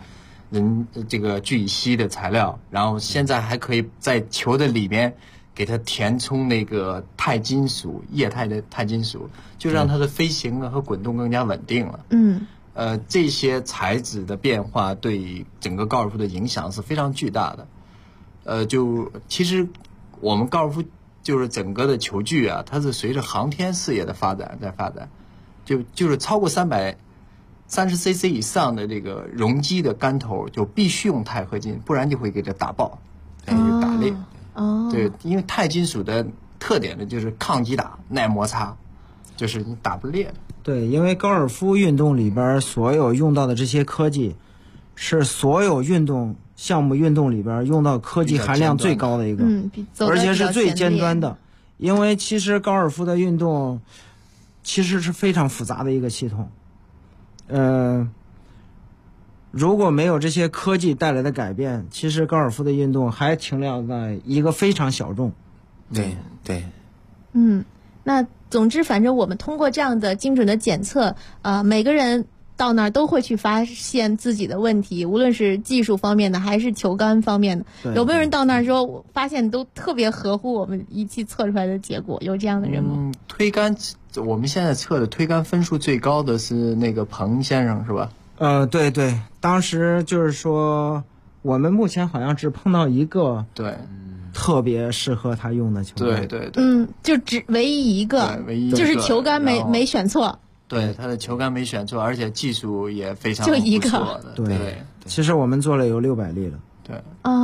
G: 这个聚乙烯的材料，然后现在还可以在球的里面给它填充那个钛金属，液态的钛金属，就让它的飞行和滚动更加稳定了。这些材质的变化对整个高尔夫的影响是非常巨大的。其实我们高尔夫就是整个的球具啊，它是随着航天事业的发展在发展，就是超过330cc 以上的这个容积的杆头就必须用钛合金，不然就会给它打爆，就打裂。对，因为钛金属的特点呢就是抗击打、耐摩擦，就是你打不裂的。
E: 对，因为高尔夫运动里边所有用到的这些科技，是所有项目运动里边用到科技含量最高的一个，而且是最尖端的。因为其实高尔夫的运动其实是非常复杂的一个系统。如果没有这些科技带来的改变，其实高尔夫的运动还停留在一个非常小众。
F: 对。
C: 那总之反正我们通过这样的精准的检测，每个人到那儿都会去发现自己的问题，无论是技术方面的还是球杆方面的。有没有人到那儿说我发现都特别合乎我们仪器测出来的结果？有这样的人吗？
G: 推杆我们现在测的推杆分数最高的是那个彭先生是吧？
E: 对，当时就是说我们目前好像只碰到一个特别适合他用的球杆。
G: 对，
C: 就只唯一一个，就是球杆没选错。
G: 对，他的球杆没选错，而且技术也非常
C: 就一个
G: 不错的。对，
E: 其实我们做了有600粒了。
G: 对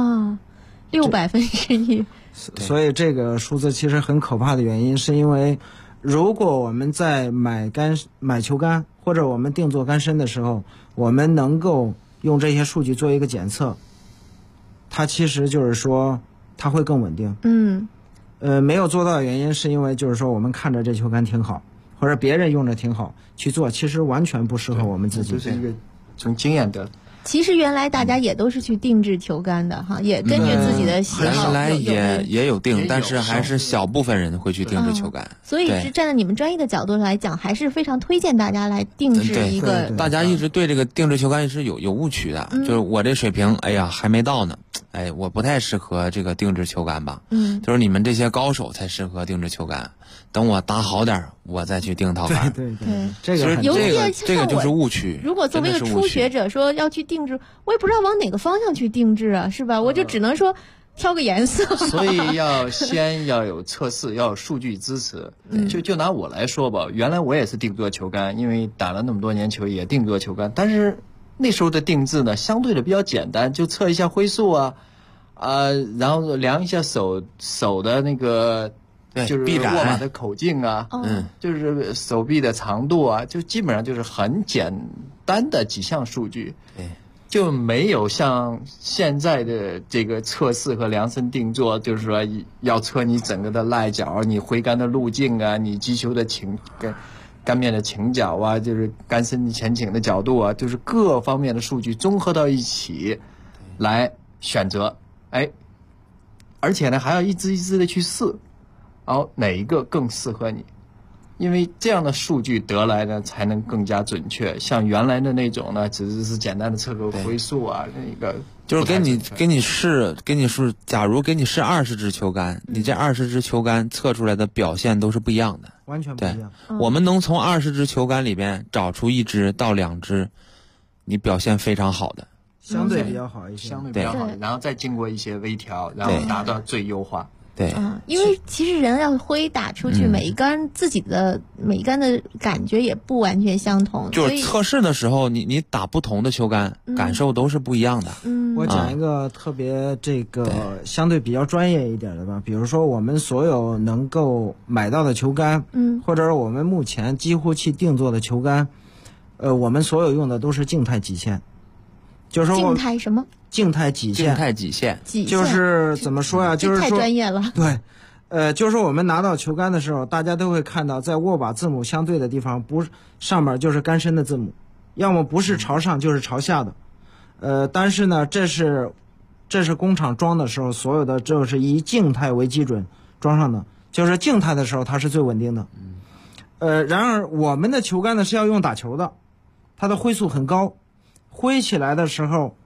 C: ，600分之一。
E: 所以这个数字其实很可怕的原因，是因为如果我们在买球杆或者我们定做杆身的时候，我们能够用这些数据做一个检测，它其实就是说它会更稳定。没有做到的原因是因为就是说我们看着这球杆挺好，或者别人用着挺好去做，其实完全不适合我们自己。
G: 就是一个从经验的。
C: 其实原来大家也都是去定制球杆的哈，也根据自己的喜好。
F: 原来也有定，但是还是小部分人会去定制球杆。
C: 所以是站在你们专业的角度来讲，还是非常推荐大家来定制一个。
F: 大家一直对这个定制球杆是有误区的，就是我这水平，哎呀还没到呢，我不太适合这个定制球杆吧。就是你们这些高手才适合定制球杆，等我打好点我再去定套杆。
E: 对，
F: 这个就是误区。
C: 如果作为一个初学者说要去定制，我也不知道往哪个方向去定制啊，是吧？我就只能说挑个颜色。
G: 所以先要有测试，要有数据支持。就拿我来说吧，原来我也是定做球杆，因为打了那么多年球也定做球杆，但是那时候的定制呢，相对的比较简单，就测一下挥速然后量一下手的那个。就是握把的口径就是手臂的长度就基本上就是很简单的几项数据，就没有像现在的这个测试和量身定做，就是说要测你整个的赖角，你挥杆的路径你击球的杆面的倾角就是杆身前倾的角度就是各方面的数据综合到一起来选择，而且呢还要一支一支的去试。然后哪一个更适合你？因为这样的数据得来呢，才能更加准确。像原来的那种呢，只是简单的测个回数那个
F: 就是给你试，假如给你试20支球杆，你这20支球杆测出来的表现都是不一样的，
E: 完全不一样。
F: 我们能从20支球杆里边找出1支到2支，你表现非常好的，
E: 相对比较好一些，
G: 相对比较好，然后再经过一些微调，然后达到最优化。
F: 对，
C: 因为其实人要挥打出去，每一杆自己的每一杆的感觉也不完全相同。
F: 就是测试的时候，你打不同的球杆，感受都是不一样的。
E: 我讲一个特别相对比较专业一点的吧，比如说我们所有能够买到的球杆，或者是我们目前几乎去定做的球杆，我们所有用的都是静态极限。就是说
C: 静态什么？
E: 静态极限。
F: 静态极限。
E: 就是怎么说呀？就是说
C: 太专业了。
E: 对，就是说我们拿到球杆的时候，大家都会看到，在握把字母相对的地方，不是上面就是杆身的字母，要么不是朝上就是朝下的。但是呢，这是工厂装的时候，所有的就是以静态为基准装上的，就是静态的时候它是最稳定的。然而我们的球杆呢是要用打球的，它的挥速很高。挥起来的时候，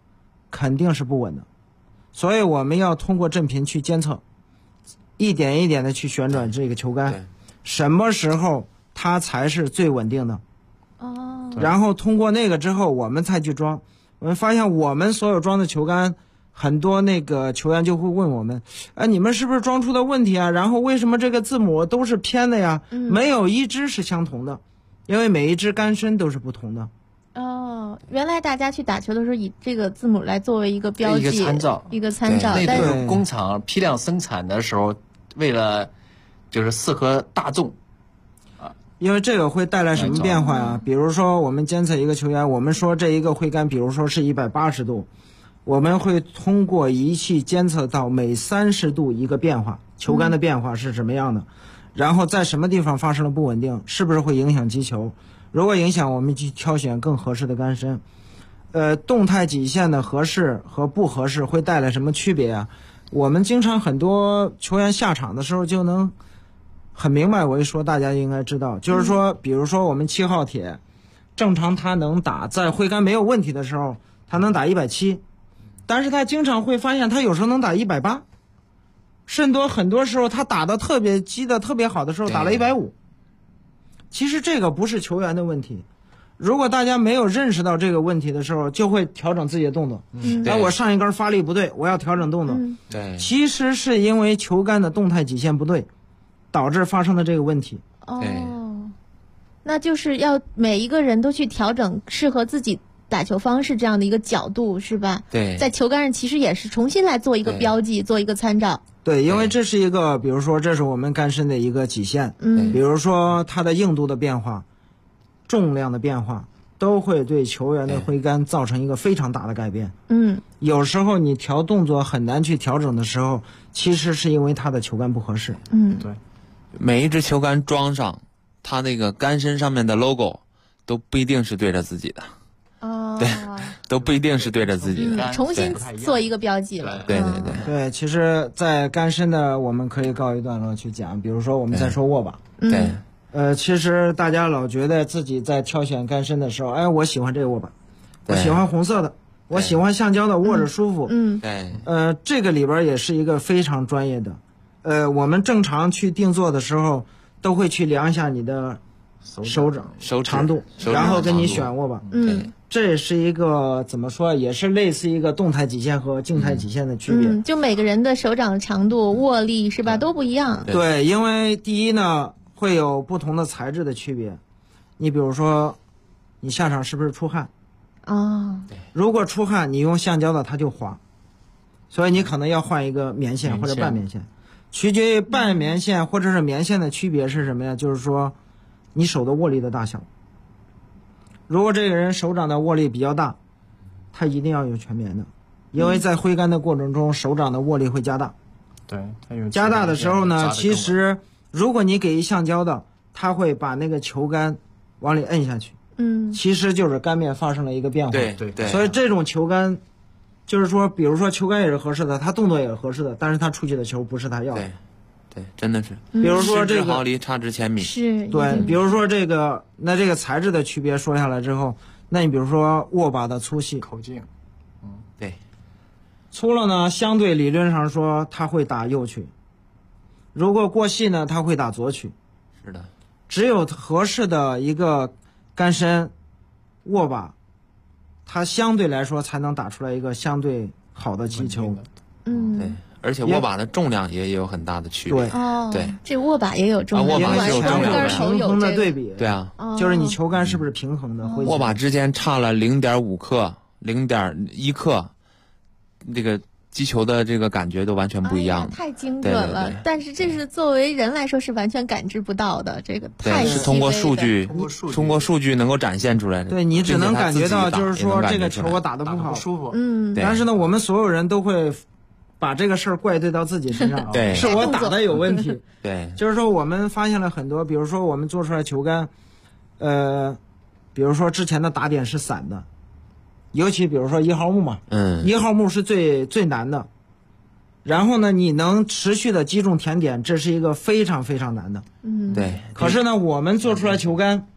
E: 肯定是不稳的。所以我们要通过振频去监测，一点一点的去旋转这个球杆，什么时候它才是最稳定的。然后通过那个之后我们才去装。我们发现我们所有装的球杆，很多那个球员就会问我们，你们是不是装出的问题啊？然后为什么这个字母都是偏的呀？没有一只是相同的，因为每一只杆身都是不同的。
C: 原来大家去打球都是以这个字母来作为一个标记，
G: 一个参照。那都是工厂批量生产的时候，为了就是适合大众。
E: 因为这个会带来什么变化呀？比如说我们监测一个球员，我们说这一个挥杆比如说是180度，我们会通过仪器监测到每30度一个变化，球杆的变化是什么样的，然后在什么地方发生了不稳定，是不是会影响击球，如果影响我们去挑选更合适的杆身。动态极限的合适和不合适会带来什么区别啊？我们经常很多球员下场的时候就能很明白，我一说大家应该知道，就是说比如说我们7号铁正常他能打，在挥杆没有问题的时候他能打170，但是他经常会发现他有时候能打180，甚至很多时候他打的特别击的特别好的时候打了150。其实这个不是球员的问题，如果大家没有认识到这个问题的时候，就会调整自己的动作。我上一杆发力不对，我要调整动作。
F: 对，
E: 其实是因为球杆的动态极限不对，导致发生的这个问题。
C: 那就是要每一个人都去调整适合自己打球方式这样的一个角度，是吧？
F: 对，
C: 在球杆上其实也是重新来做一个标记，做一个参照。
E: 对，因为这是一个，比如说这是我们杆身的一个极限，比如说它的硬度的变化、重量的变化，都会对球员的挥杆造成一个非常大的改变。有时候你调动作很难去调整的时候，其实是因为他的球杆不合适。
F: 对，每一只球杆装上，它那个杆身上面的 logo 都不一定是对着自己的。对，都不一定是对着自己的，
C: 重新做一个标记了。
E: 对，其实在杆身的我们可以告一段落去讲，比如说我们在说握把。其实大家老觉得自己在挑选杆身的时候，我喜欢这个握把，我喜欢红色的，我喜欢橡胶的，握着舒服。这个里边也是一个非常专业的。我们正常去定做的时候，都会去量一下你的手掌长度，然后跟你选握把。这也是一个怎么说，也是类似一个动态极限和静态极限的区别。
C: 就每个人的手掌长度、握力是吧，都不一样。
E: 对，因为第一呢，会有不同的材质的区别。你比如说，你下场是不是出汗？如果出汗，你用橡胶的它就滑，所以你可能要换一个棉线或者半棉线。取决于半棉线或者是棉线的区别是什么呀？就是说，你手的握力的大小。如果这个人手掌的握力比较大，他一定要有全棉的，因为在挥杆的过程中，手掌的握力会加大。加大的时候呢，其实如果你给一橡胶的，它会把那个球杆往里摁下去。其实就是杆面发生了一个变化。所以这种球杆，就是说，比如说球杆也是合适的，它动作也是合适的，但是它出去的球不是他要的。
F: 对，真的是。
E: 比如说这个
F: 失之毫厘，差之千米。
E: 对，比如说这个，那这个材质的区别说下来之后，那你比如说握把的粗细、
G: 口径，
F: 对，
E: 粗了呢，相对理论上说它会打右曲；如果过细呢，它会打左曲。
F: 是的，
E: 只有合适的一个杆身握把，它相对来说才能打出来一个相对好的击球。
F: 对。而且握把的重量也有很大的区别。对，
C: 这握把也有重量，
F: 握把是有重量的。
E: 平衡的对比。
F: 对啊，
E: 就是你球杆是不是平衡的？
F: 握把之间差了0.5克、0.1克，这个击球的这个感觉都完全不一样。
C: 太精准了，但是这是作为人来说是完全感知不到的，这个太
F: 是通过数据能够展现出来的。
E: 对，你只能感觉到，就是说这个球我打得不好，
G: 舒服。
E: 但是呢，我们所有人都会把这个事儿怪罪到自己身上。
F: 对，
E: 是我打的有问题。
F: 对，
E: 就是说我们发现了很多，比如说我们做出来球杆，比如说之前的打点是散的，尤其比如说1号木嘛，1号木是最难的。然后呢，你能持续的击中甜点，这是一个非常非常难的。
F: 对。
E: 可是呢，我们做出来球杆，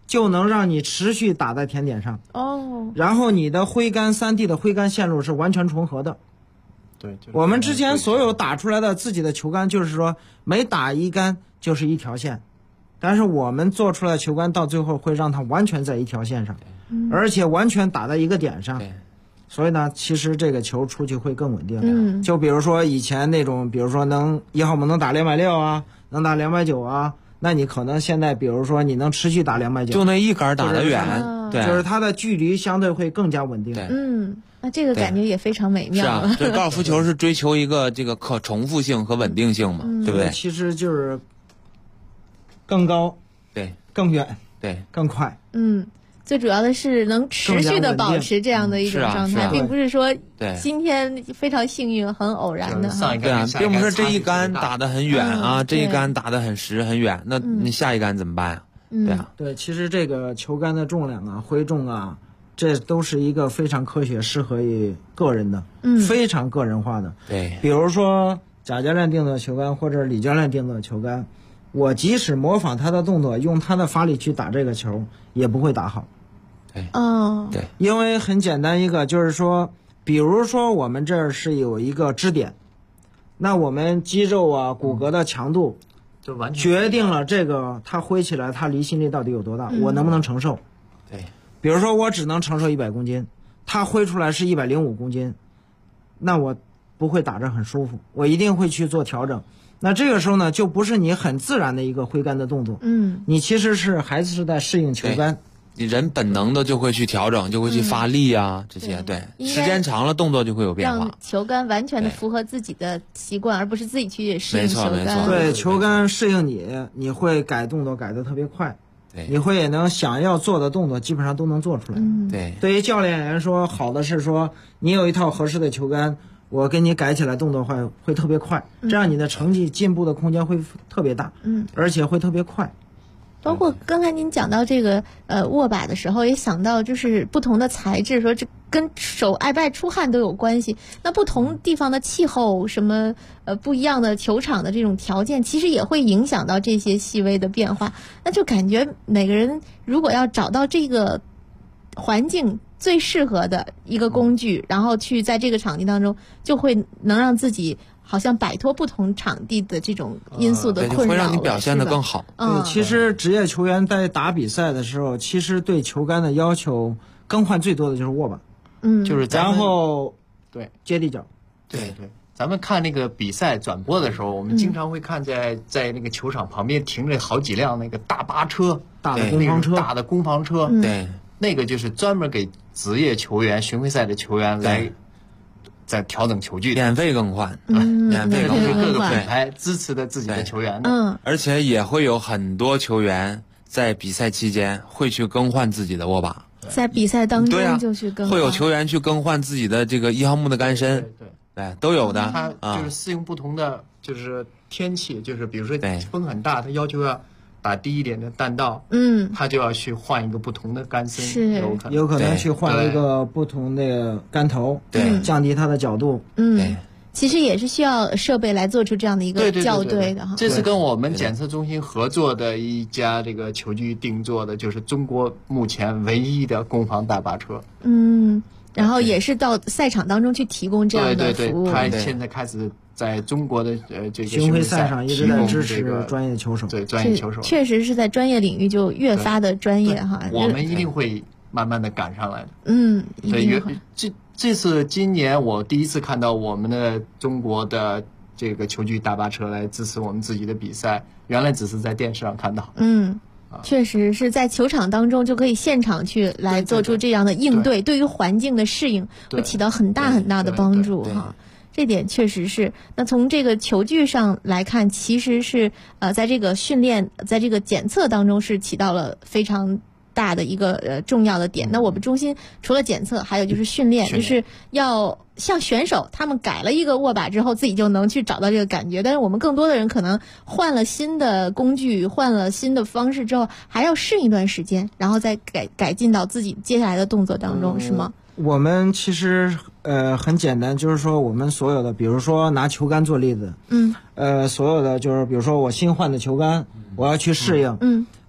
E: 就能让你持续打在甜点上。
C: 哦。
E: 然后你的挥杆3D 的挥杆线路是完全重合的。
G: 对，
E: 我们之前所有打出来的自己的球杆，就是说每打一杆就是一条线，但是我们做出来的球杆到最后会让它完全在一条线上，而且完全打在一个点上。所以呢，其实这个球出去会更稳定。就比如说以前那种，比如说1号门能打260啊，能打290啊，那你可能现在比如说你能持续打290，
F: 就那一杆打得远，对，
E: 就是它的距离相对会更加稳定。
C: 那这个感觉也非常美妙了。
F: 是啊，这高尔夫球是追求一个这个可重复性和稳定性嘛，对不对？
E: 其实就是更高，
F: 对，
E: 更远，
F: 对，
E: 更快。
C: 最主要的是能持续的保持这样的一种状态，并不是说今天非常幸运很偶然的。
F: 对啊，并不是这一杆打得很远啊，这一杆打得很实很远，那你下一杆怎么办啊？对啊，
E: 对，其实这个球杆的重量啊、挥重啊，这都是一个非常科学、适合于个人的，非常个人化的。
F: 对，
E: 比如说贾教练定的球杆或者李教练定的球杆，我即使模仿他的动作，用他的发力去打这个球，也不会打好。
F: 对，
E: 因为很简单一个，就是说，比如说我们这儿是有一个支点，那我们肌肉啊、骨骼的强度，
G: 就完全
E: 决定了这个它挥起来它离心力到底有多大，我能不能承受？
F: 对，
E: 比如说我只能承受100公斤，它挥出来是105公斤，那我不会打着很舒服，我一定会去做调整。那这个时候呢，就不是你很自然的一个挥杆的动作，你其实还是在适应球杆。
F: 你人本能的就会去调整，就会去发力啊，这些对，时间长了动作就会有变化。
C: 让球杆完全的符合自己的习惯，而不是自己去适应球杆。
F: 没错，
E: 对，球杆适应你会改动作改得特别快，你会也能想要做的动作基本上都能做出来。
F: 对，
E: 对于教练来说，好的是说你有一套合适的球杆，我给你改起来动作会特别快，这样你的成绩进步的空间会特别大，而且会特别快。
C: 包括刚才您讲到这个握把的时候，也想到就是不同的材质，说这跟手爱不爱出汗都有关系。那不同地方的气候什么不一样的球场的这种条件，其实也会影响到这些细微的变化。那就感觉每个人如果要找到这个环境最适合的一个工具，然后去在这个场地当中，就会能让自己好像摆脱不同场地的这种因素的困扰，
F: 会让你表现得更好。
E: 对，其实职业球员在打比赛的时候，其实对球杆的要求更换最多的就是握把，
G: 就是
E: 然后
G: 对
E: 接地脚，
G: 对。咱们看那个比赛转播的时候，我们经常会看在那个球场旁边停着好几辆那个大巴车、
E: 大的攻防车、
G: 大的攻防车，
F: 对，
G: 那个就是专门给职业球员、巡回赛的球员来在调整球具，
F: 免费更换，免费更换，
G: 各个品牌支持的自己的球员的，
F: 而且也会有很多球员在比赛期间会去更换自己的握把，
C: 在比赛当中就去更换，
F: 会有球员去更换自己的这个1号木的杆身，对，都有的。
G: 他就是适应不同的就是天气，就是比如说风很大，他要求要打低一点的弹道，他就要去换一个不同的杆身，
C: 是
E: 有可能去换一个不同的杆头，
F: 对，
E: 降低它的角度，
F: 对。
C: 其实也是需要设备来做出这样的一个校对的哈。
G: 这是跟我们检测中心合作的一家这个球具定做的，就是中国目前唯一的攻防大巴车。
C: 然后也是到赛场当中去提供这样的服务。
G: 对，他现在开始在中国的这个
E: 巡回赛上一直在支持专业球手，
G: 对专业球手，
C: 确实是在专业领域就越发的专业哈。
G: 我们一定会慢慢的赶上来的。
C: 一定会。
G: 这是今年我第一次看到我们的中国的这个球具大巴车来支持我们自己的比赛，原来只是在电视上看到。
C: 确实是在球场当中就可以现场去来做出这样的应对，对于环境的适应会起到很大很大的帮助哈。这点确实是。那从这个球具上来看，其实是在这个训练，在这个检测当中是起到了非常大的一个重要的点。那我们中心除了检测，还有就是训练，就是要像选手他们改了一个握把之后，自己就能去找到这个感觉。但是我们更多的人可能换了新的工具，换了新的方式之后，还要适应一段时间，然后再改进到自己接下来的动作当中，是吗？
E: 我们其实很简单，就是说我们所有的，比如说拿球杆做例子，所有的就是比如说我新换的球杆，我要去适应，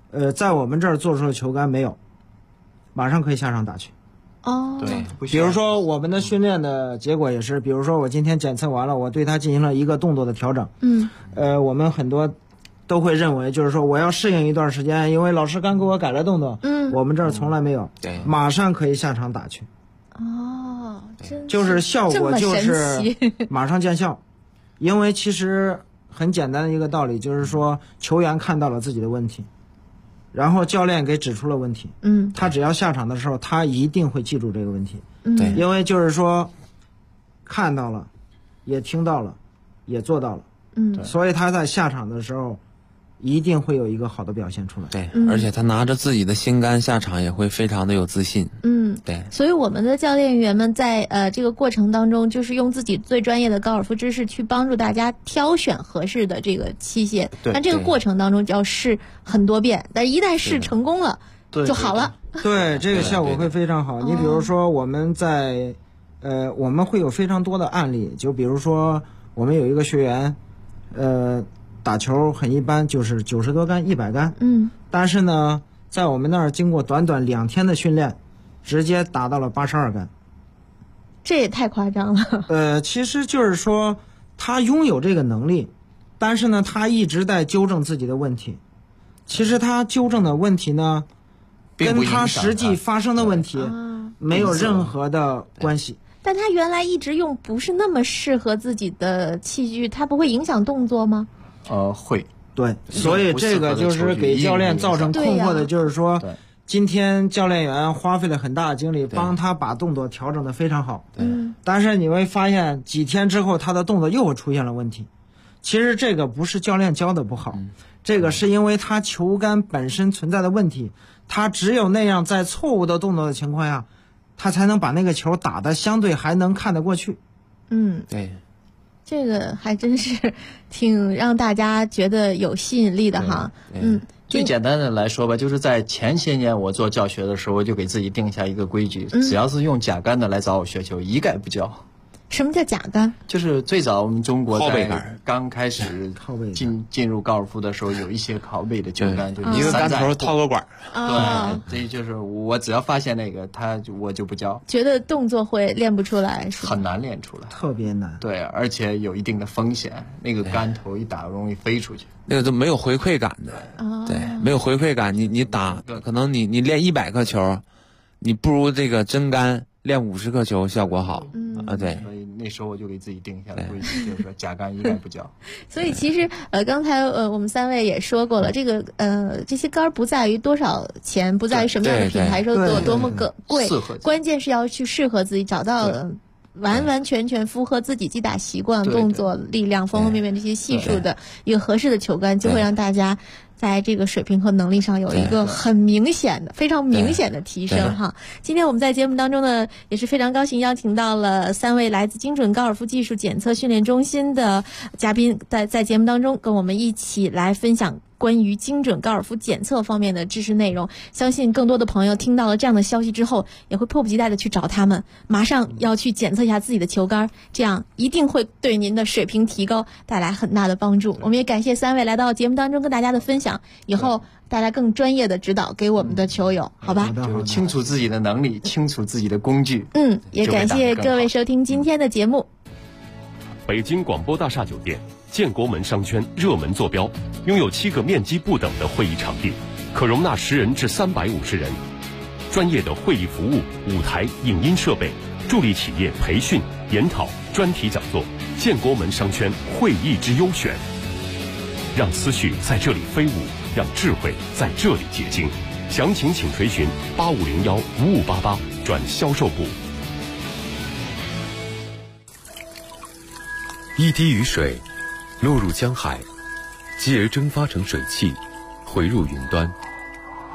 E: 在我们这儿做出的球杆没有，马上可以下场打去。
C: 哦，
G: 对，
E: 比如说我们的训练的结果也是，比如说我今天检测完了，我对它进行了一个动作的调整。我们很多都会认为就是说我要适应一段时间，因为老师刚给我改了动作。我们这儿从来没有，
F: 对，
E: 马上可以下场打去。
C: 哦，
E: 就是效果就是马上见效，因为其实很简单的一个道理，就是说球员看到了自己的问题，然后教练给指出了问题，他只要下场的时候，他一定会记住这个问题，
F: 对，
E: 因为就是说看到了，也听到了，也做到了，所以他在下场的时候一定会有一个好的表现出来。
F: 对，而且他拿着自己的心肝下场也会非常的有自信。对。
C: 所以我们的教练员们在这个过程当中，就是用自己最专业的高尔夫知识去帮助大家挑选合适的这个器械。但这个过程当中就要试很多遍，但是一旦试成功了就好了。
E: 对，这个效果会非常好。你比如说我们在我们会有非常多的案例，就比如说我们有一个学员打球很一般，就是90多杆100杆，但是呢在我们那儿经过短短2天的训练，直接达到了82杆。
C: 这也太夸张了。
E: 其实就是说他拥有这个能力，但是呢他一直在纠正自己的问题。其实他纠正的问题呢跟他实际发生的问题没有任何的关系。
C: 但他原来一直用不是那么适合自己的器具，他不会影响动作吗？
G: 会。
E: 对，所以这个就是给教练造成困惑的，就是说今天教练员花费了很大的精力帮他把动作调整得非常好，但是你会发现几天之后他的动作又出现了问题。其实这个不是教练教的不好，这个是因为他球杆本身存在的问题，他只有那样在错误的动作的情况下，他才能把那个球打得相对还能看得过去。
F: 对，
C: 这个还真是挺让大家觉得有吸引力的哈。
G: 最简单的来说吧，就是在前些年我做教学的时候，我就给自己定下一个规矩，只要是用甲杆的来找我学球，一概不教。
C: 什么叫甲杆？
G: 就是最早我们中国在刚开始进入高尔夫的时候，有一些靠背的球杆，就
F: 一个杆头套个管。
G: 对，这就是我只要发现那个，我就不教。
C: 觉得动作会练不出来，
G: 很难练出来，
E: 特别难。
G: 对，而且有一定的风险，那个杆头一打容易飞出去。
F: 那个都没有回馈感的，对，没有回馈感。你打，可能你练100颗球，你不如这个真杆练50颗球效果好。对。
G: 所以那时候我就给自己定下了规矩，就是说甲杆一概不教。
C: 所以其实刚才我们3位也说过了，这个这些杆不在于多少钱，不在于什么样的品牌，说多么贵，关键是要去适合自己，找到完完全全符合自己击打习惯、动作、力量方方面面这些系数的一个合适的球杆，就会让大家在这个水平和能力上有一个很明显的、非常明显的提升哈。今天我们在节目当中呢，也是非常高兴邀请到了3位来自精准高尔夫技术检测训练中心的嘉宾，在节目当中跟我们一起来分享关于精准高尔夫检测方面的知识内容。相信更多的朋友听到了这样的消息之后，也会迫不及待的去找他们，马上要去检测一下自己的球杆，这样一定会对您的水平提高带来很大的帮助。我们也感谢3位来到节目当中跟大家的分享，以后带来更专业的指导给我们的球友，好吧？
G: 就是清楚自己的能力，清楚自己的工具。
C: 也感谢各位收听今天的节目。
H: 北京广播大厦酒店建国门商圈热门坐标，拥有7个面积不等的会议场地，可容纳10人至350人。专业的会议服务、舞台、影音设备，助力企业培训、研讨、专题讲座。建国门商圈会议之优选，让思绪在这里飞舞，让智慧在这里结晶。详情请垂询8501-5588转销售部。
J: 一滴雨水落入江海，继而蒸发成水汽，回入云端。